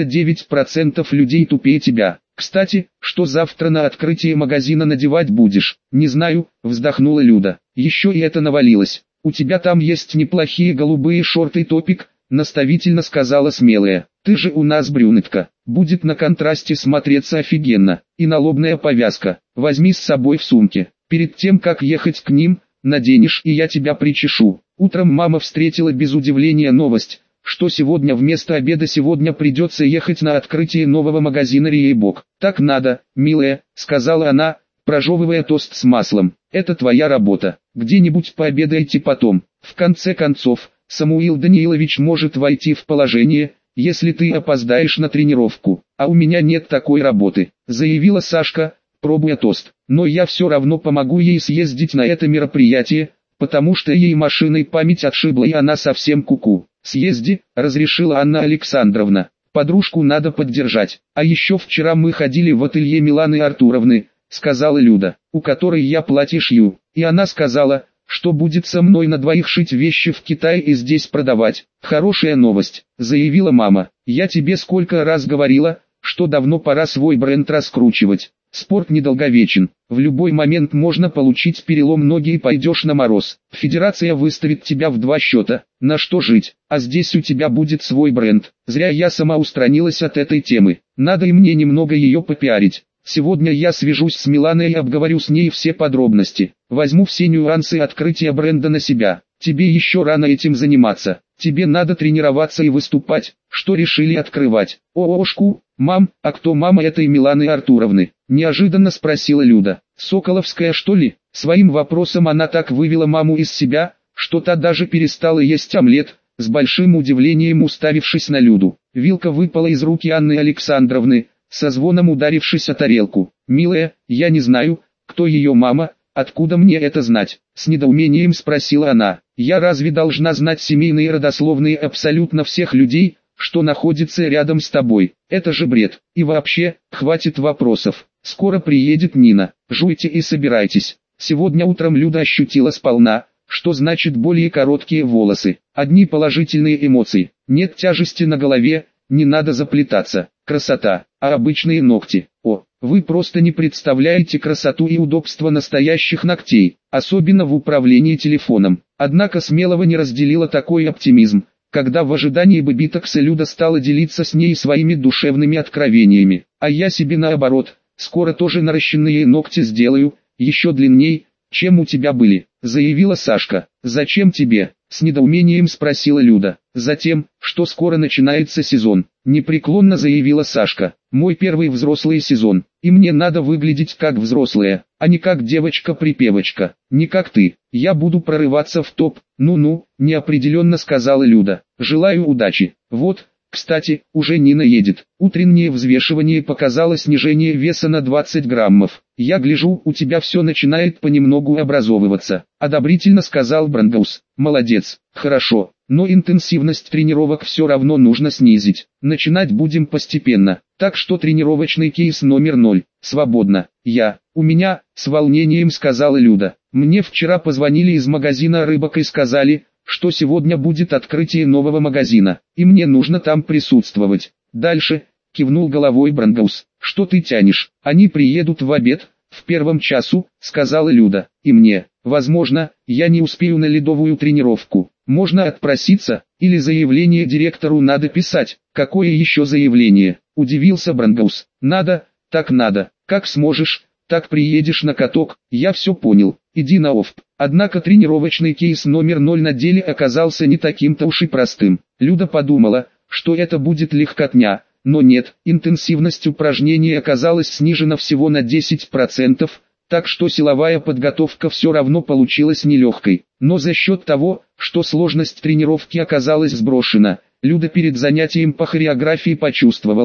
S1: 99% людей тупее тебя. Кстати, что завтра на открытие магазина надевать будешь? Не знаю, вздохнула Люда. Еще и это навалилось. У тебя там есть неплохие голубые шорты и топик, наставительно сказала смелая. Ты же у нас брюнетка, будет на контрасте смотреться офигенно. И налобная повязка, возьми с собой в сумке. Перед тем как ехать к ним, наденешь и я тебя причешу. Утром мама встретила без удивления новость, что сегодня вместо обеда придется ехать на открытие нового магазина Реебок. «Так надо, милая», — сказала она, прожевывая тост с маслом. «Это твоя работа. Где-нибудь пообедайте потом. В конце концов, Самуил Даниилович может войти в положение, если ты опоздаешь на тренировку. А у меня нет такой работы», — заявила Сашка, пробуя тост. «Но я все равно помогу ей съездить на это мероприятие, потому что ей машиной память отшибла и она совсем куку. «Съезди», — разрешила Анна Александровна. «Подружку надо поддержать. А еще вчера мы ходили в ателье Миланы Артуровны», — сказала Люда, «у которой я платье шью. И она сказала, что будет со мной на двоих шить вещи в Китае и здесь продавать. Хорошая новость», — заявила мама. «Я тебе сколько раз говорила, что давно пора свой бренд раскручивать. Спорт недолговечен, в любой момент можно получить перелом ноги и пойдешь на мороз. Федерация выставит тебя в 2 счета, на что жить, а здесь у тебя будет свой бренд. Зря я сама устранилась от этой темы, надо и мне немного ее попиарить. Сегодня я свяжусь с Миланой и обговорю с ней все подробности. Возьму все нюансы открытия бренда на себя. Тебе еще рано этим заниматься, тебе надо тренироваться и выступать. Что решили открывать?» «Ошку, мам, а кто мама этой Миланы Артуровны?» — неожиданно спросила Люда. «Соколовская что ли?» Своим вопросом она так вывела маму из себя, что та даже перестала есть омлет, с большим удивлением уставившись на Люду. Вилка выпала из руки Анны Александровны, со звоном ударившись о тарелку. «Милая, я не знаю, кто ее мама, откуда мне это знать?» — с недоумением спросила она. «Я разве должна знать семейные и родословные абсолютно всех людей, что находится рядом с тобой? Это же бред. И вообще, хватит вопросов. Скоро приедет Нина, жуйте и собирайтесь». Сегодня утром Люда ощутила сполна, что значит более короткие волосы. Одни положительные эмоции. Нет тяжести на голове, не надо заплетаться. Красота. А обычные ногти? О, вы просто не представляете красоту и удобство настоящих ногтей, особенно в управлении телефоном. Однако Смелова не разделила такой оптимизм, когда в ожидании Бэбитокса Люда стала делиться с ней своими душевными откровениями. «А я себе наоборот, скоро тоже наращенные ногти сделаю, еще длинней, чем у тебя были», — заявила Сашка. «Зачем тебе?» — с недоумением спросила Люда. «Затем, что скоро начинается сезон», — непреклонно заявила Сашка. «Мой первый взрослый сезон, и мне надо выглядеть как взрослая, а не как девочка-припевочка, не как ты. Я буду прорываться в топ». «Ну-ну», — неопределенно сказала Люда. «Желаю удачи. Вот, кстати, уже Нина едет. Утреннее взвешивание показало снижение веса на 20 граммов. Я гляжу, у тебя все начинает понемногу образовываться», — одобрительно сказал Брандгаус. «Молодец, хорошо, но интенсивность тренировок все равно нужно снизить. Начинать будем постепенно, так что тренировочный кейс номер 0, свободно». У меня, с волнением сказала Люда. «Мне вчера позвонили из магазина рыбок и сказали, что сегодня будет открытие нового магазина, и мне нужно там присутствовать». «Дальше», — кивнул головой Брандгаус. «Что ты тянешь? Они приедут в обед, в 1 часу», — сказала Люда. «И мне, возможно, я не успею на ледовую тренировку. Можно отпроситься, или заявление директору надо писать». «Какое еще заявление?» — удивился Брандгаус. «Надо, так надо, как сможешь, так приедешь на каток». «Я все понял, иди на ОФП». Однако тренировочный кейс номер 0 на деле оказался не таким-то уж и простым. Люда подумала, что это будет легкотня, но нет, интенсивность упражнений оказалась снижена всего на 10%, так что силовая подготовка все равно получилась нелегкой. Но за счет того, что сложность тренировки оказалась сброшена, Люда перед занятием по хореографии почувствовала,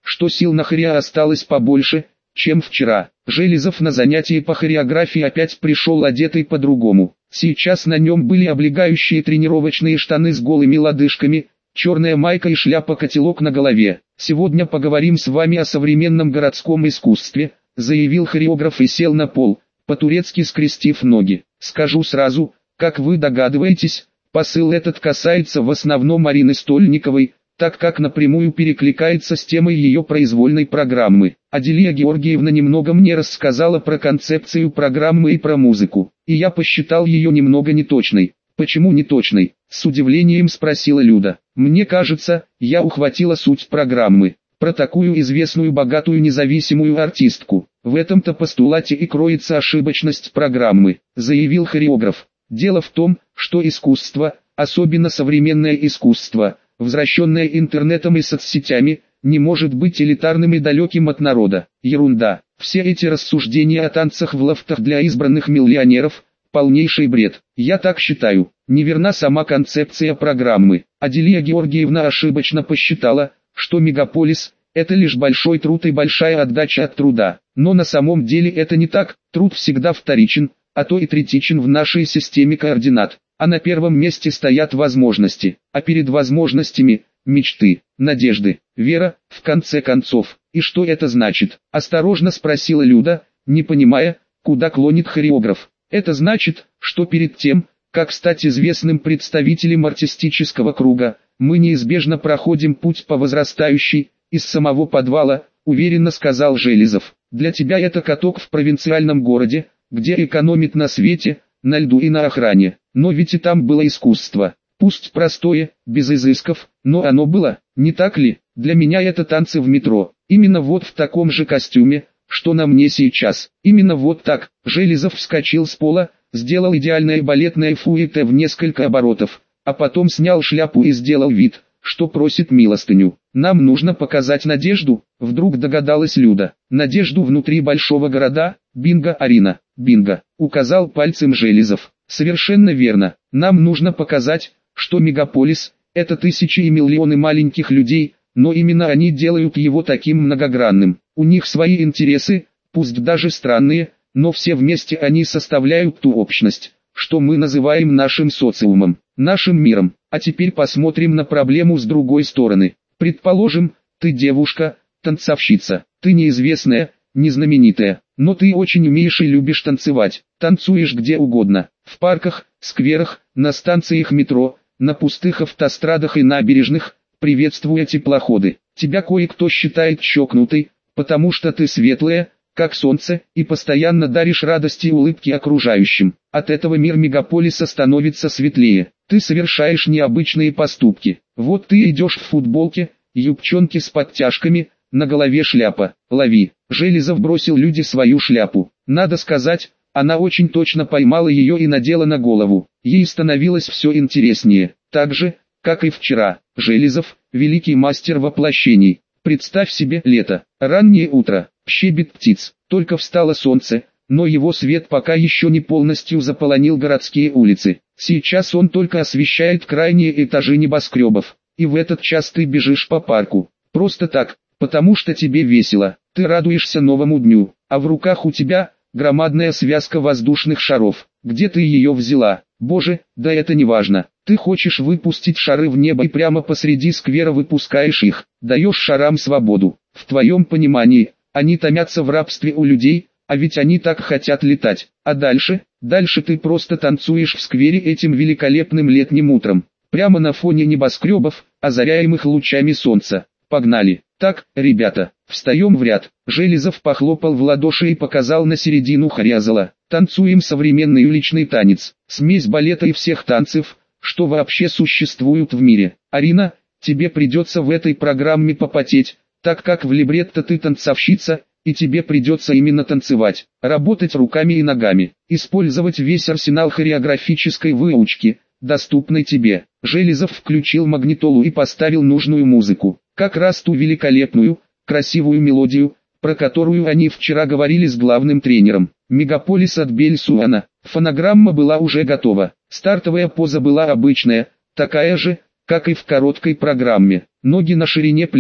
S1: что сил на хоря осталось побольше, чем вчера. Железов на занятии по хореографии опять пришел одетый по-другому. Сейчас на нем были облегающие тренировочные штаны с голыми лодыжками, черная майка и шляпа-котелок на голове. «Сегодня поговорим с вами о современном городском искусстве», заявил хореограф и сел на пол, по-турецки скрестив ноги. «Скажу сразу, как вы догадываетесь, посыл этот касается в основном Арины Стольниковой, так как напрямую перекликается с темой ее произвольной программы. Аделия Георгиевна немного мне рассказала про концепцию программы и про музыку, и я посчитал ее немного неточной». «Почему неточной?» — с удивлением спросила Люда. «Мне кажется, я ухватила суть программы. Про такую известную богатую независимую артистку. В этом-то постулате и кроется ошибочность программы», — заявил хореограф. «Дело в том, что искусство, особенно современное искусство, возвращенное интернетом и соцсетями, не может быть элитарным и далеким от народа. Ерунда. Все эти рассуждения о танцах в лофтах для избранных миллионеров – полнейший бред. Я так считаю. Неверна сама концепция программы. Аделия Георгиевна ошибочно посчитала, что мегаполис – это лишь большой труд и большая отдача от труда. Но на самом деле это не так. Труд всегда вторичен, а то и третичен в нашей системе координат. А на первом месте стоят возможности, а перед возможностями – мечты, надежды, вера, в конце концов. И что это значит? Осторожно спросила Люда, не понимая, куда клонит хореограф. Это значит, что перед тем, как стать известным представителем артистического круга, мы неизбежно проходим путь по возрастающей, из самого подвала, уверенно сказал Железов. Для тебя это каток в провинциальном городе, где экономит на свете, на льду и на охране. Но ведь и там было искусство. Пусть простое, без изысков, но оно было, не так ли? Для меня это танцы в метро. Именно вот в таком же костюме, что на мне сейчас. Именно вот так. Железов вскочил с пола, сделал идеальное балетное фуэте в несколько оборотов, а потом снял шляпу и сделал вид, что просит милостыню. «Нам нужно показать надежду», — вдруг догадалась Люда. «Надежду внутри большого города, бинго, Арина, бинго», — указал пальцем Железов. «Совершенно верно. Нам нужно показать, что мегаполис — это тысячи и миллионы маленьких людей, но именно они делают его таким многогранным. У них свои интересы, пусть даже странные, но все вместе они составляют ту общность, что мы называем нашим социумом, нашим миром. А теперь посмотрим на проблему с другой стороны. Предположим, ты девушка, танцовщица, ты неизвестная, незнаменитая, но ты очень умеешь и любишь танцевать. Танцуешь где угодно, в парках, скверах, на станциях метро, на пустых автострадах и набережных, приветствуя теплоходы. Тебя кое-кто считает чокнутой, потому что ты светлая, как солнце, и постоянно даришь радости и улыбки окружающим. От этого мир мегаполиса становится светлее. Ты совершаешь необычные поступки. Вот ты идешь в футболке, юбчонке с подтяжками, на голове шляпа. Лови. Железов бросил Люде свою шляпу. Надо сказать, она очень точно поймала ее и надела на голову. Ей становилось все интереснее. Так же, как и вчера. Железов, великий мастер воплощений. Представь себе лето, раннее утро, щебет птиц, только встало солнце, но его свет пока еще не полностью заполонил городские улицы. Сейчас он только освещает крайние этажи небоскребов, и в этот час ты бежишь по парку. Просто так, потому что тебе весело, ты радуешься новому дню, а в руках у тебя громадная связка воздушных шаров. Где ты ее взяла? Боже, да это не важно. Ты хочешь выпустить шары в небо и прямо посреди сквера выпускаешь их, даешь шарам свободу. В твоем понимании, они томятся в рабстве у людей, а ведь они так хотят летать. А дальше ты просто танцуешь в сквере этим великолепным летним утром, прямо на фоне небоскребов, озаряемых лучами солнца. Погнали. Так, ребята, встаем в ряд. Железов похлопал в ладоши и показал на середину хорязала. Танцуем современный уличный танец, смесь балета и всех танцев, что вообще существуют в мире. Арина, тебе придется в этой программе попотеть, так как в либретто ты танцовщица, и тебе придется именно танцевать, работать руками и ногами, использовать весь арсенал хореографической выучки, доступной тебе. Железов включил магнитолу и поставил нужную музыку, как раз ту великолепную, красивую мелодию, про которую они вчера говорили с главным тренером. Мегаполис от Бельсуана. Фонограмма была уже готова. Стартовая поза была обычная, такая же, как и в короткой программе. Ноги на ширине плеч,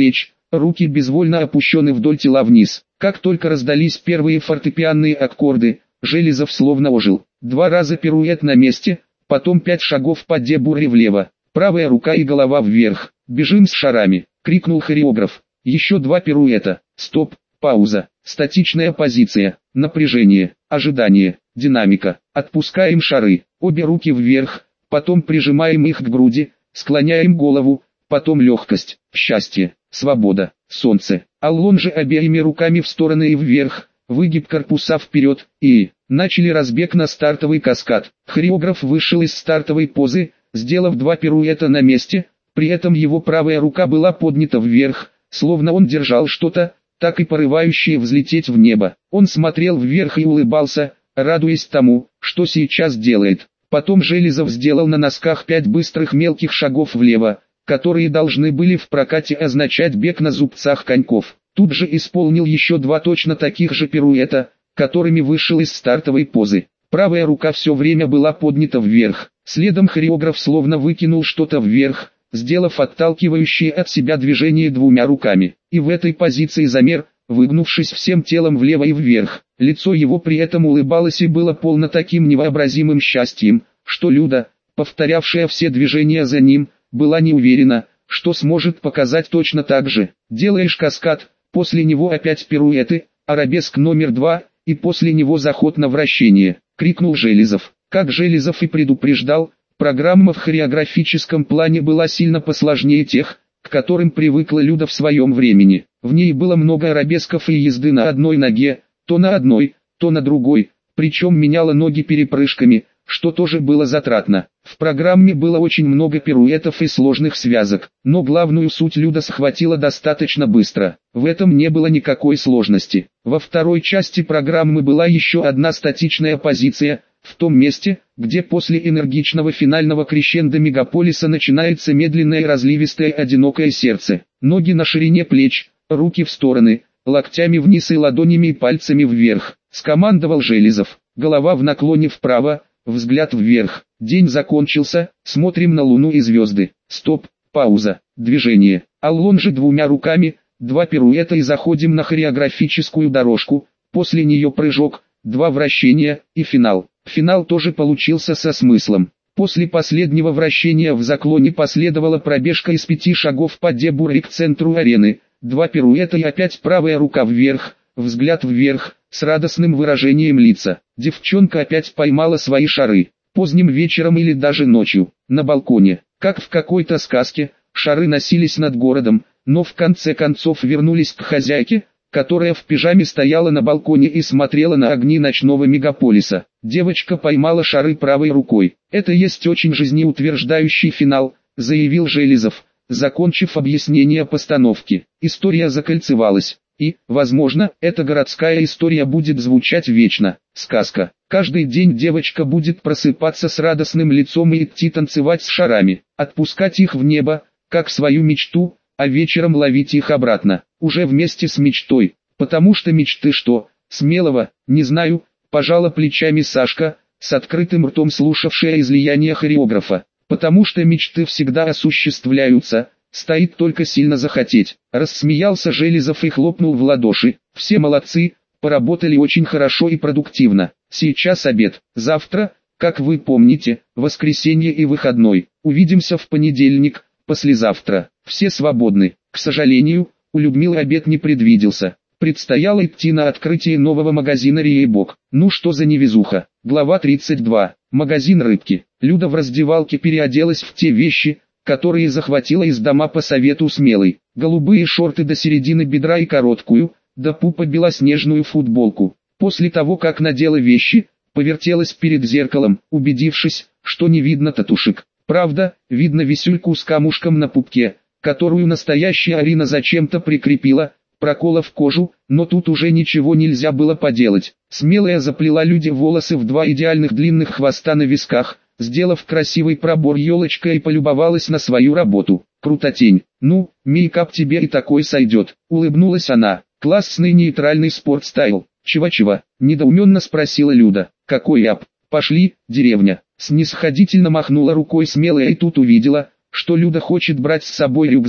S1: руки безвольно опущены вдоль тела вниз. Как только раздались первые фортепианные аккорды, Железов словно ожил. 2 раза пируэт на месте, потом 5 шагов по дебуре влево, правая рука и голова вверх. «Бежим с шарами!» — крикнул хореограф. Еще 2 пируэта. Стоп, пауза, статичная позиция, напряжение, ожидание, динамика. Отпускаем шары, обе руки вверх, потом прижимаем их к груди, склоняем голову, потом легкость, счастье, свобода, солнце. Аллон же обеими руками в стороны и вверх, выгиб корпуса вперед, и начали разбег на стартовый каскад. Хореограф вышел из стартовой позы, сделав 2 пируэта на месте, при этом его правая рука была поднята вверх, словно он держал что-то, так и порывающее взлететь в небо. Он смотрел вверх и улыбался, радуясь тому, что сейчас делает. Потом Железов сделал на носках 5 быстрых мелких шагов влево, которые должны были в прокате означать бег на зубцах коньков. Тут же исполнил еще 2 точно таких же пируэта, которыми вышел из стартовой позы. Правая рука все время была поднята вверх. Следом хореограф словно выкинул что-то вверх, сделав отталкивающее от себя движение 2 руками. И в этой позиции замер, выгнувшись всем телом влево и вверх. Лицо его при этом улыбалось и было полно таким невообразимым счастьем, что Люда, повторявшая все движения за ним, была не уверена, что сможет показать точно так же. Делаешь каскад, после него опять пируэты, арабеск номер 2, и после него заход на вращение, крикнул Железов. Как Железов и предупреждал, программа в хореографическом плане была сильно посложнее тех, к которым привыкла Люда в своем времени. В ней было много арабесков и езды на одной ноге, то на одной, то на другой, причем меняла ноги перепрыжками, что тоже было затратно. В программе было очень много пируэтов и сложных связок, но главную суть Люда схватила достаточно быстро. В этом не было никакой сложности. Во второй части программы была еще одна статичная позиция, в том месте, где после энергичного финального крещендо мегаполиса начинается медленное разливистое одинокое сердце. Ноги на ширине плеч, руки в стороны, локтями вниз и ладонями и пальцами вверх. Скомандовал Железов. Голова в наклоне вправо, взгляд вверх. День закончился, смотрим на луну и звезды. Стоп, пауза, движение. Аллон же 2 руками, 2 пируэта и заходим на хореографическую дорожку, после нее прыжок, 2 вращения и финал. Финал тоже получился со смыслом. После последнего вращения в заклоне последовала пробежка из 5 шагов по дебуре к центру арены, 2 пируэта и опять правая рука вверх, взгляд вверх, с радостным выражением лица. Девчонка опять поймала свои шары. Поздним вечером или даже ночью, на балконе, как в какой-то сказке, шары носились над городом, но в конце концов вернулись к хозяйке, которая в пижаме стояла на балконе и смотрела на огни ночного мегаполиса. Девочка поймала шары правой рукой. «Это есть очень жизнеутверждающий финал», — заявил Железов, закончив объяснение постановки. История закольцевалась. И, возможно, эта городская история будет звучать вечно. Сказка. Каждый день девочка будет просыпаться с радостным лицом и идти танцевать с шарами, отпускать их в небо, как свою мечту, а вечером ловить их обратно, уже вместе с мечтой. Потому что мечты что, смелого, не знаю, пожала плечами Сашка, с открытым ртом слушавшая излияние хореографа. Потому что мечты всегда осуществляются, стоит только сильно захотеть. Рассмеялся Железов и хлопнул в ладоши. Все молодцы, поработали очень хорошо и продуктивно. Сейчас обед, завтра, как вы помните, воскресенье и выходной. Увидимся в понедельник, послезавтра. Все свободны. К сожалению, у Людмилы обед не предвиделся. Предстояло идти на открытие нового магазина Рейбок. Ну что за невезуха. Глава 32. Магазин рыбки. Люда в раздевалке переоделась в те вещи, которые захватила из дома по совету Смелой. Голубые шорты до середины бедра и короткую, до пупа белоснежную футболку. После того как надела вещи, повертелась перед зеркалом, убедившись, что не видно татушек. Правда, видно висюльку с камушком на пупке, которую настоящая Арина зачем-то прикрепила, проколов кожу, но тут уже ничего нельзя было поделать. Смелая заплела Люде волосы в 2 идеальных длинных хвоста на висках, сделав красивый пробор елочкой и полюбовалась на свою работу. Крутотень. Ну, мейкап тебе и такой сойдет, улыбнулась она. Классный нейтральный спортстайл. Чего-чего? Недоуменно спросила Люда. Какой ап? Пошли, деревня. Снисходительно махнула рукой Смелая и тут увидела, что Люда хочет брать с собой рюкзак,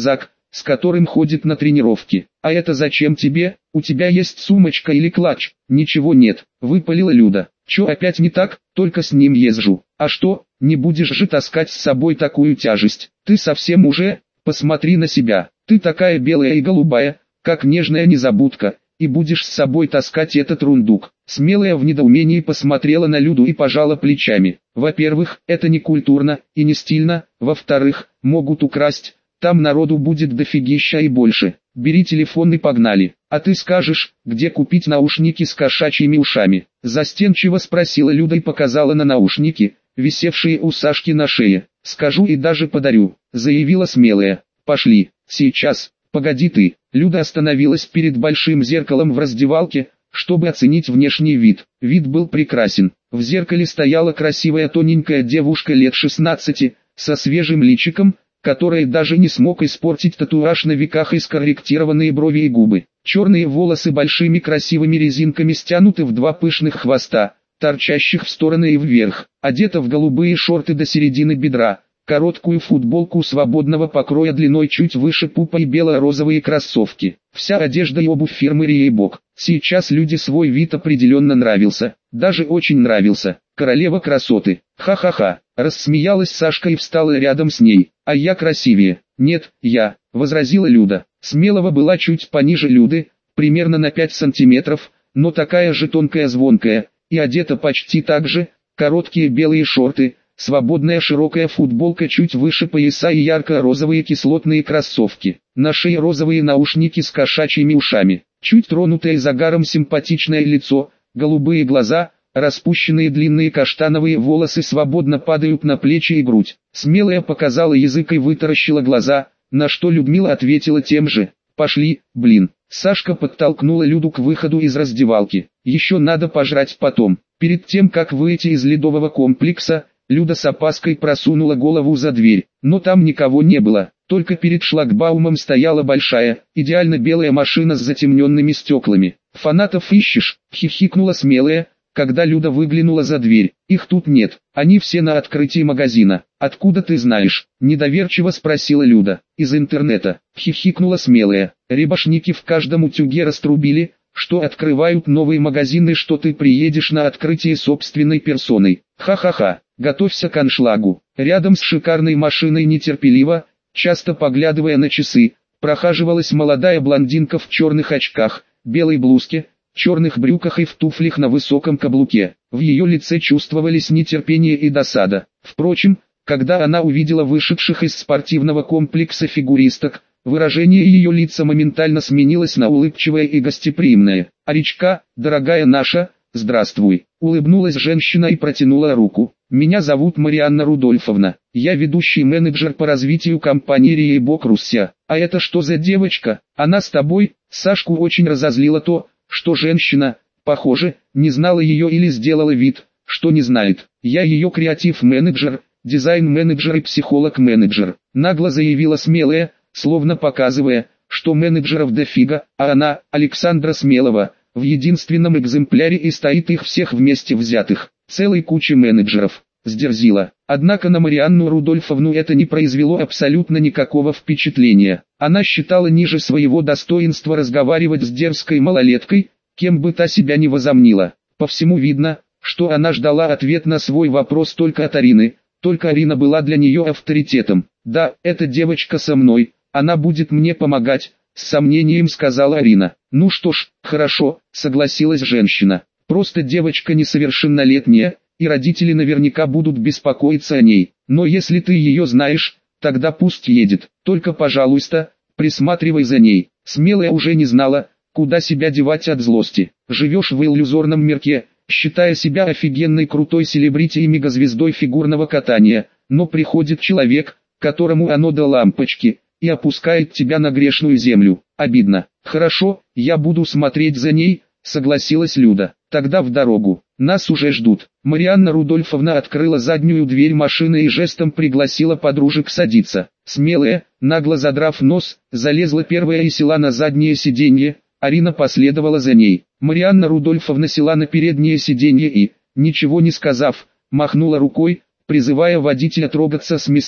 S1: с которым ходит на тренировки. А это зачем тебе? У тебя есть сумочка или клатч? Ничего нет, выпалила Люда. Чё опять не так? Только с ним езжу. А что, не будешь же таскать с собой такую тяжесть? Ты совсем уже? Посмотри на себя. Ты такая белая и голубая, как нежная незабудка, и будешь с собой таскать этот рундук. Смелая в недоумении посмотрела на Люду и пожала плечами. Во-первых, это не культурно и не стильно, во-вторых, могут украсть, там народу будет дофигища и больше. Бери телефон и погнали. А ты скажешь, где купить наушники с кошачьими ушами? Застенчиво спросила Люда и показала на наушники, висевшие у Сашки на шее. Скажу и даже подарю, заявила Смелая. Пошли, сейчас, погоди ты. Люда остановилась перед большим зеркалом в раздевалке, чтобы оценить внешний вид. Вид был прекрасен. В зеркале стояла красивая тоненькая девушка лет 16, со свежим личиком, который даже не смог испортить татуаж на веках и скорректированные брови и губы. Черные волосы большими красивыми резинками стянуты в два пышных хвоста, торчащих в стороны и вверх. Одета в голубые шорты до середины бедра, короткую футболку свободного покроя длиной чуть выше пупа и бело-розовые кроссовки. Вся одежда и обувь фирмы Reebok. Сейчас Люде свой вид определенно нравился, даже очень нравился. Королева красоты. Ха-ха-ха. Рассмеялась Сашка и встала рядом с ней. А я красивее. Нет, я, возразила Люда. Смелого была чуть пониже Люды, примерно на 5 сантиметров, но такая же тонкая звонкая, и одета почти так же, короткие белые шорты, свободная широкая футболка чуть выше пояса и ярко-розовые кислотные кроссовки. На шее розовые наушники с кошачьими ушами. Чуть тронутое загаром симпатичное лицо, голубые глаза, распущенные длинные каштановые волосы свободно падают на плечи и грудь. Смелая показала язык и вытаращила глаза, на что Людмила ответила тем же. «Пошли, блин». Сашка подтолкнула Люду к выходу из раздевалки. «Еще надо пожрать потом». Перед тем как выйти из ледового комплекса, Люда с опаской просунула голову за дверь, но там никого не было. Только перед шлагбаумом стояла большая, идеально белая машина с затемненными стеклами. «Фанатов ищешь?» — хихикнула Смелая, когда Люда выглянула за дверь. «Их тут нет, они все на открытии магазина». «Откуда ты знаешь?» — недоверчиво спросила Люда. «Из интернета», — хихикнула Смелая. «Рябошники в каждом утюге раструбили, что открывают новые магазины, что ты приедешь на открытие собственной персоной. Ха-ха-ха, готовься к аншлагу». Рядом с шикарной машиной нетерпеливо, часто поглядывая на часы, прохаживалась молодая блондинка в черных очках, белой блузке, черных брюках и в туфлях на высоком каблуке. В ее лице чувствовались нетерпение и досада. Впрочем, когда она увидела вышедших из спортивного комплекса фигуристок, выражение ее лица моментально сменилось на улыбчивое и гостеприимное. «Аричка, дорогая наша, здравствуй», — улыбнулась женщина и протянула руку. «Меня зовут Марианна Рудольфовна, я ведущий менеджер по развитию компании Reebok Russia. А это что за девочка? Она с тобой?» Сашку очень разозлило то, что женщина, похоже, не знала ее или сделала вид, что не знает. «Я ее креатив-менеджер, дизайн-менеджер и психолог-менеджер», — нагло заявила Смелая, словно показывая, что менеджеров дофига, а она, Александра Смелова, в единственном экземпляре и стоит их всех вместе взятых, целой кучи менеджеров. Сдерзила. Однако на Марианну Рудольфовну это не произвело абсолютно никакого впечатления. Она считала ниже своего достоинства разговаривать с дерзкой малолеткой, кем бы та себя ни возомнила. По всему видно, что она ждала ответ на свой вопрос только от Арины, только Арина была для нее авторитетом. «Да, эта девочка со мной, она будет мне помогать», — с сомнением сказала Арина. «Ну что ж, хорошо», — согласилась женщина. «Просто девочка несовершеннолетняя, и родители наверняка будут беспокоиться о ней. Но если ты ее знаешь, тогда пусть едет. Только, пожалуйста, присматривай за ней». Смелая уже не знала, куда себя девать от злости. Живешь в иллюзорном мирке, считая себя офигенной крутой селебрити и мегазвездой фигурного катания, но приходит человек, которому оно до лампочки, и опускает тебя на грешную землю. Обидно. «Хорошо, я буду смотреть за ней», — согласилась Люда. «Тогда в дорогу. Нас уже ждут». Марианна Рудольфовна открыла заднюю дверь машины и жестом пригласила подружек садиться. Смелая, нагло задрав нос, залезла первая и села на заднее сиденье, Арина последовала за ней. Марианна Рудольфовна села на переднее сиденье и, ничего не сказав, махнула рукой, призывая водителя трогаться с места.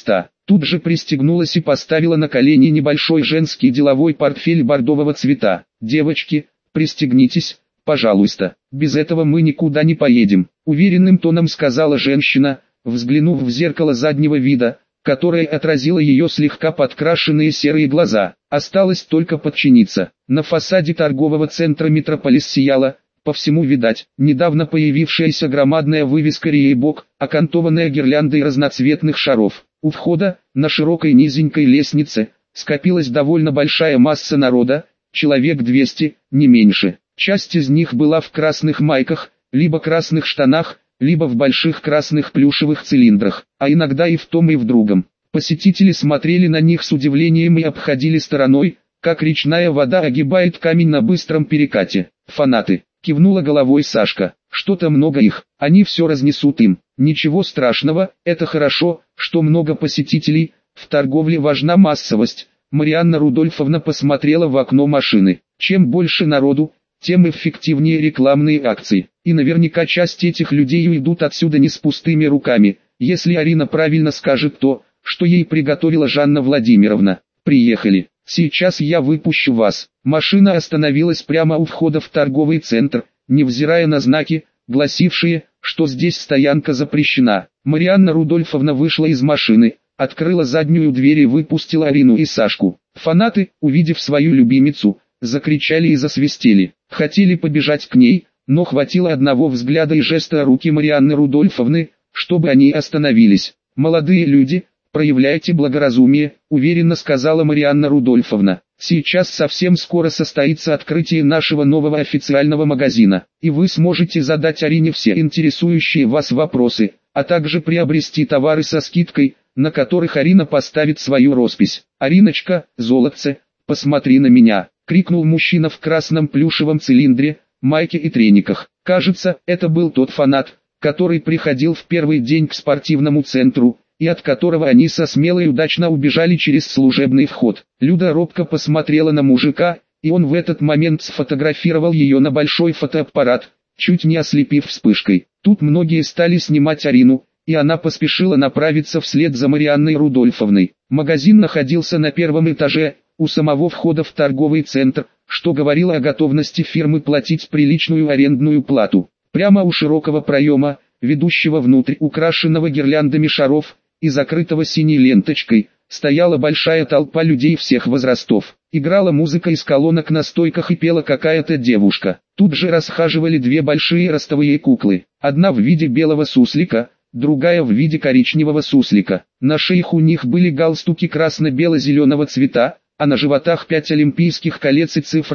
S1: Тут же пристегнулась и поставила на колени небольшой женский деловой портфель бордового цвета. «Девочки, пристегнитесь, пожалуйста, без этого мы никуда не поедем», — уверенным тоном сказала женщина, взглянув в зеркало заднего вида, которое отразило ее слегка подкрашенные серые глаза. Осталось только подчиниться. На фасаде торгового центра «Метрополис» сияла, по всему видать, недавно появившаяся громадная вывеска «Реебок», окантованная гирляндой разноцветных шаров. У входа, на широкой низенькой лестнице, скопилась довольно большая масса народа, человек 200, не меньше. Часть из них была в красных майках, либо красных штанах, либо в больших красных плюшевых цилиндрах, а иногда и в том и в другом. Посетители смотрели на них с удивлением и обходили стороной, как речная вода огибает камень на быстром перекате. «Фанаты», — кивнула головой Сашка, — «что-то много их, они все разнесут им». «Ничего страшного, это хорошо, что много посетителей, в торговле важна массовость». Марианна Рудольфовна посмотрела в окно машины. Чем больше народу, тем эффективнее рекламные акции. И наверняка часть этих людей уйдут отсюда не с пустыми руками, если Арина правильно скажет то, что ей приготовила Жанна Владимировна. «Приехали, сейчас я выпущу вас». Машина остановилась прямо у входа в торговый центр, невзирая на знаки, гласившие, что здесь стоянка запрещена. Марианна Рудольфовна вышла из машины, открыла заднюю дверь и выпустила Арину и Сашку. Фанаты, увидев свою любимицу, закричали и засвистели. Хотели побежать к ней, но хватило одного взгляда и жеста руки Марианны Рудольфовны, чтобы они остановились. «Молодые люди, проявляйте благоразумие», — уверенно сказала Марианна Рудольфовна. «Сейчас совсем скоро состоится открытие нашего нового официального магазина, и вы сможете задать Арине все интересующие вас вопросы, а также приобрести товары со скидкой, на которых Арина поставит свою роспись». «Ариночка, золотце, посмотри на меня», — крикнул мужчина в красном плюшевом цилиндре, майке и трениках. Кажется, это был тот фанат, который приходил в первый день к спортивному центру, и от которого они со Смелой удачно убежали через служебный вход. Люда робко посмотрела на мужика, и он в этот момент сфотографировал ее на большой фотоаппарат, чуть не ослепив вспышкой. Тут многие стали снимать Арину, и она поспешила направиться вслед за Марианной Рудольфовной. Магазин находился на первом этаже, у самого входа в торговый центр, что говорило о готовности фирмы платить приличную арендную плату. Прямо у широкого проема, ведущего внутрь украшенного гирляндами шаров и закрытого синей ленточкой, стояла большая толпа людей всех возрастов. Играла музыка из колонок на стойках и пела какая-то девушка. Тут же расхаживали две большие ростовые куклы, одна в виде белого суслика, другая в виде коричневого суслика. На шеях у них были галстуки красно-бело-зеленого цвета, а на животах 5 олимпийских колец и цифра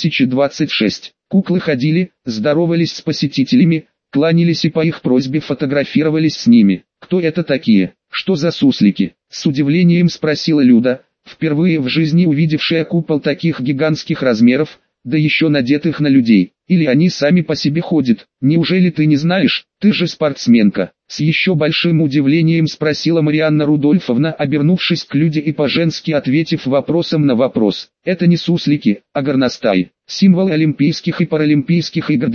S1: 2026. Куклы ходили, здоровались с посетителями, кланялись и по их просьбе фотографировались с ними. «Кто это такие? Что за суслики?» — с удивлением спросила Люда, впервые в жизни увидевшая купол таких гигантских размеров, да еще надетых на людей. «Или они сами по себе ходят? Неужели ты не знаешь? Ты же спортсменка!» С еще большим удивлением спросила Марианна Рудольфовна, обернувшись к Люде и по-женски ответив вопросом на вопрос. «Это не суслики, а горностаи. Символ Олимпийских и Паралимпийских игр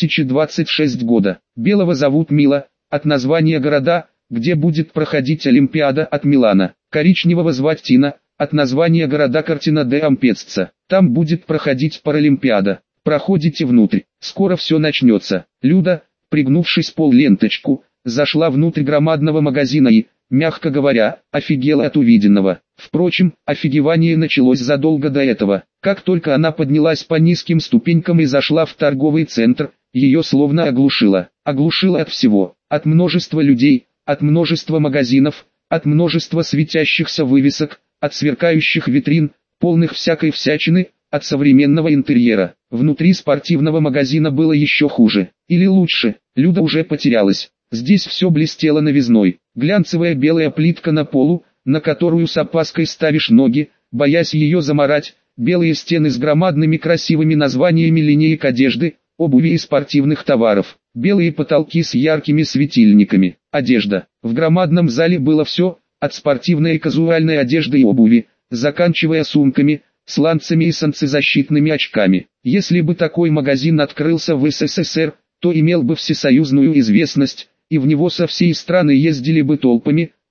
S1: 2026 года. Белого зовут Мила, от названия города, где будет проходить Олимпиада, от Милана. Коричневого звать Тина, от названия города Кортина де Ампеццо. Там будет проходить Паралимпиада. Проходите внутрь, скоро все начнется». Люда, пригнувшись пол-ленточку, зашла внутрь громадного магазина и, мягко говоря, офигела от увиденного. Впрочем, офигевание началось задолго до этого. Как только она поднялась по низким ступенькам и зашла в торговый центр, ее словно оглушило. Оглушило от всего, от множества людей, от множества магазинов, от множества светящихся вывесок, от сверкающих витрин, полных всякой всячины, от современного интерьера. Внутри спортивного магазина было еще хуже. Или лучше, Люда уже потерялась. Здесь все блестело новизной. Глянцевая белая плитка на полу, на которую с опаской ставишь ноги, боясь ее замарать, белые стены с громадными красивыми названиями линеек одежды, обуви и спортивных товаров, белые потолки с яркими светильниками, одежда. В громадном зале было все, от спортивной и казуальной одежды и обуви, заканчивая сумками, сланцами и солнцезащитными очками. Если бы такой магазин открылся в СССР, то имел бы всесоюзную известность, и в него со всей страны ездили бы толпами,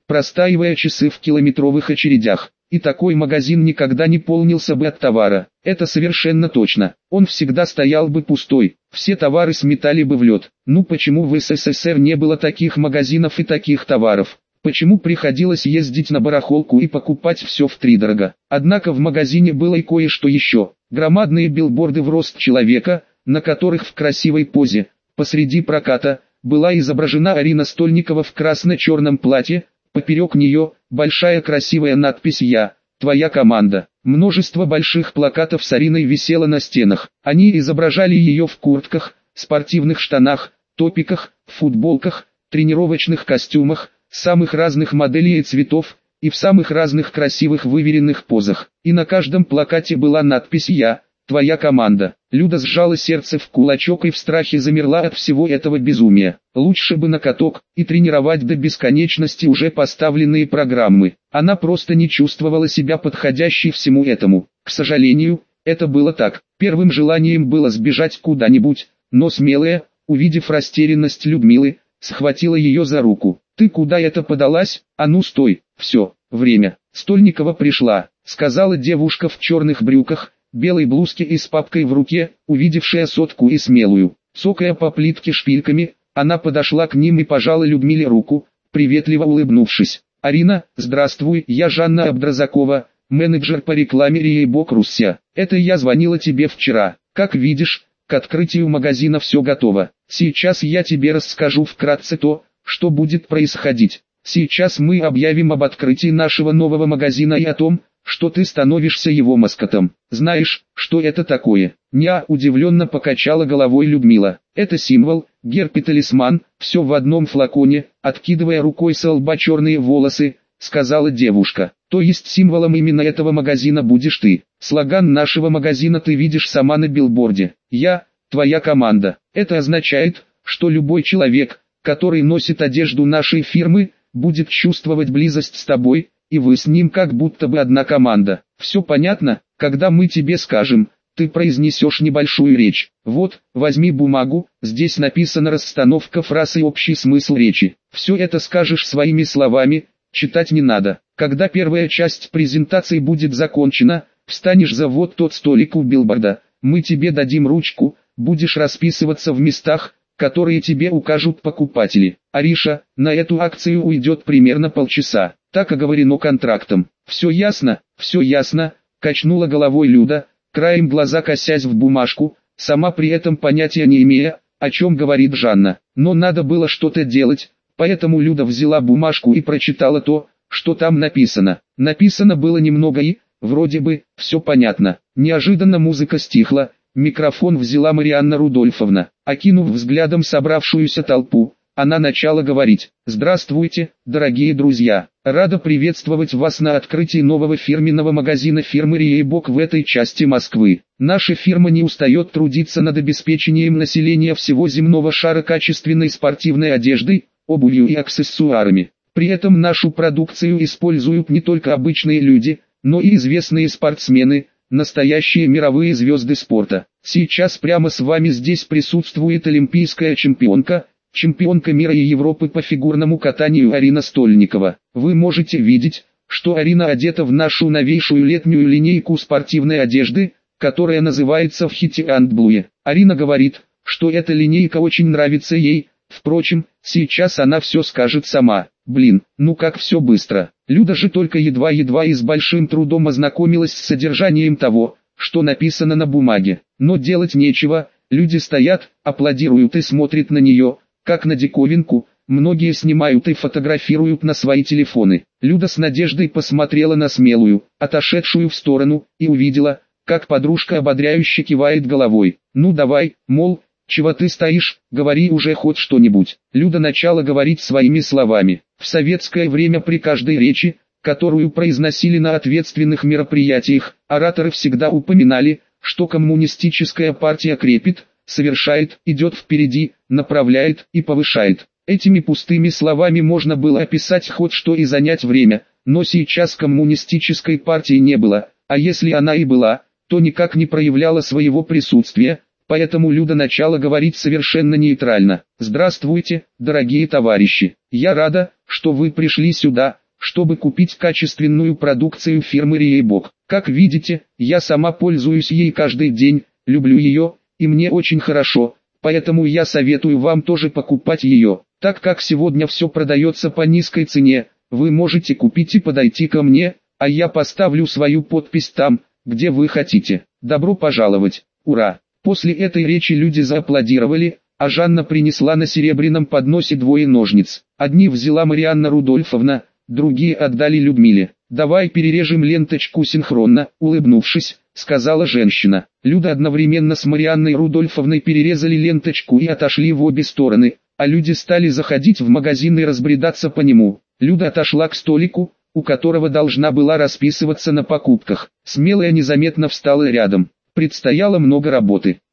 S1: простаивая часы в километровых очередях. И такой магазин никогда не полнился бы от товара. Это совершенно точно. Он всегда стоял бы пустой, все товары сметали бы в лед. Ну почему в СССР не было таких магазинов и таких товаров? Почему приходилось ездить на барахолку и покупать все втридорога? Однако в магазине было и кое-что еще. Громадные билборды в рост человека, на которых в красивой позе, посреди проката, была изображена Арина Стольникова в красно-черном платье, поперек нее большая красивая надпись «Я, твоя команда». Множество больших плакатов с Ариной висело на стенах. Они изображали ее в куртках, спортивных штанах, топиках, футболках, тренировочных костюмах, самых разных моделей и цветов, и в самых разных красивых выверенных позах. И на каждом плакате была надпись «Я, твоя команда». Люда сжала сердце в кулачок и в страхе замерла от всего этого безумия. Лучше бы на каток и тренировать до бесконечности уже поставленные программы. Она просто не чувствовала себя подходящей всему этому. К сожалению, это было так. Первым желанием было сбежать куда-нибудь, но смелая, увидев растерянность Людмилы, схватила ее за руку. «Ты куда это подалась? А ну стой, все, время». «Стольникова пришла», — сказала девушка в черных брюках, белой блузке и с папкой в руке, увидевшая сотку и смелую. Цокая по плитке шпильками, она подошла к ним и пожала Людмиле руку, приветливо улыбнувшись. «Арина, здравствуй, я Жанна Абдразакова, менеджер по рекламе Рейбок Руссия. Это я звонила тебе вчера. Как видишь, к открытию магазина все готово. Сейчас я тебе расскажу вкратце то, что будет происходить. Сейчас мы объявим об открытии нашего нового магазина и о том, что ты становишься его маскотом. Знаешь, что это такое?» «Ня», удивленно покачала головой Людмила. «Это символ, герб и талисман, все в одном флаконе», откидывая рукой со лба черные волосы, сказала девушка. «То есть символом именно этого магазина будешь ты. Слоган нашего магазина ты видишь сама на билборде. Я, твоя команда. Это означает, что любой человек, который носит одежду нашей фирмы, будет чувствовать близость с тобой, и вы с ним как будто бы одна команда. Все понятно? Когда мы тебе скажем, ты произнесешь небольшую речь. Вот, возьми бумагу, здесь написана расстановка фраз и общий смысл речи. Все это скажешь своими словами, читать не надо. Когда первая часть презентации будет закончена, встанешь за вот тот столик у билборда, мы тебе дадим ручку, будешь расписываться в местах, которые тебе укажут покупатели. Ариша, на эту акцию уйдет примерно полчаса. Так оговорено контрактом. Все ясно, качнула головой Люда, краем глаза косясь в бумажку, сама при этом понятия не имея, о чем говорит Жанна. Но надо было что-то делать, поэтому Люда взяла бумажку и прочитала то, что там написано. Написано было немного и, вроде бы, все понятно. Неожиданно музыка стихла, микрофон взяла Марианна Рудольфовна. Окинув взглядом собравшуюся толпу, она начала говорить. «Здравствуйте, дорогие друзья! Рада приветствовать вас на открытии нового фирменного магазина фирмы Рейбок в этой части Москвы. Наша фирма не устает трудиться над обеспечением населения всего земного шара качественной спортивной одеждой, обувью и аксессуарами. При этом нашу продукцию используют не только обычные люди, но и известные спортсмены, настоящие мировые звезды спорта. Сейчас прямо с вами здесь присутствует олимпийская чемпионка мира и Европы по фигурному катанию Арина Стольникова. Вы можете видеть, что Арина одета в нашу новейшую летнюю линейку спортивной одежды, которая называется в Hit and Blue. Арина говорит, что эта линейка очень нравится ей, впрочем, сейчас она все скажет сама. Блин, ну как все быстро. Люда же только едва-едва и с большим трудом ознакомилась с содержанием того, что написано на бумаге. Но делать нечего, люди стоят, аплодируют и смотрят на нее, как на диковинку, многие снимают и фотографируют на свои телефоны. Люда с надеждой посмотрела на смелую, отошедшую в сторону, и увидела, как подружка ободряюще кивает головой. «Ну давай, мол, чего ты стоишь, говори уже хоть что-нибудь». Люда начала говорить своими словами. В советское время при каждой речи, которую произносили на ответственных мероприятиях, ораторы всегда упоминали, что коммунистическая партия крепит, совершает, идет впереди, направляет и повышает. Этими пустыми словами можно было описать хоть что и занять время, но сейчас коммунистической партии не было, а если она и была, то никак не проявляла своего присутствия, поэтому Люда начала говорить совершенно нейтрально. «Здравствуйте, дорогие товарищи, я рада, что вы пришли сюда, чтобы купить качественную продукцию фирмы Reebok. Как видите, я сама пользуюсь ей каждый день, люблю ее, и мне очень хорошо, поэтому я советую вам тоже покупать ее. Так как сегодня все продается по низкой цене, вы можете купить и подойти ко мне, а я поставлю свою подпись там, где вы хотите. Добро пожаловать, ура! После этой речи люди зааплодировали, а Жанна принесла на серебряном подносе двое ножниц. Одни взяла Марианна Рудольфовна, другие отдали Людмиле. «Давай перережем ленточку синхронно», улыбнувшись, сказала женщина. Люда одновременно с Марианной Рудольфовной перерезали ленточку и отошли в обе стороны, а люди стали заходить в магазин и разбредаться по нему. Люда отошла к столику, у которого должна была расписываться на покупках. Смелая незаметно встала рядом. Предстояло много работы.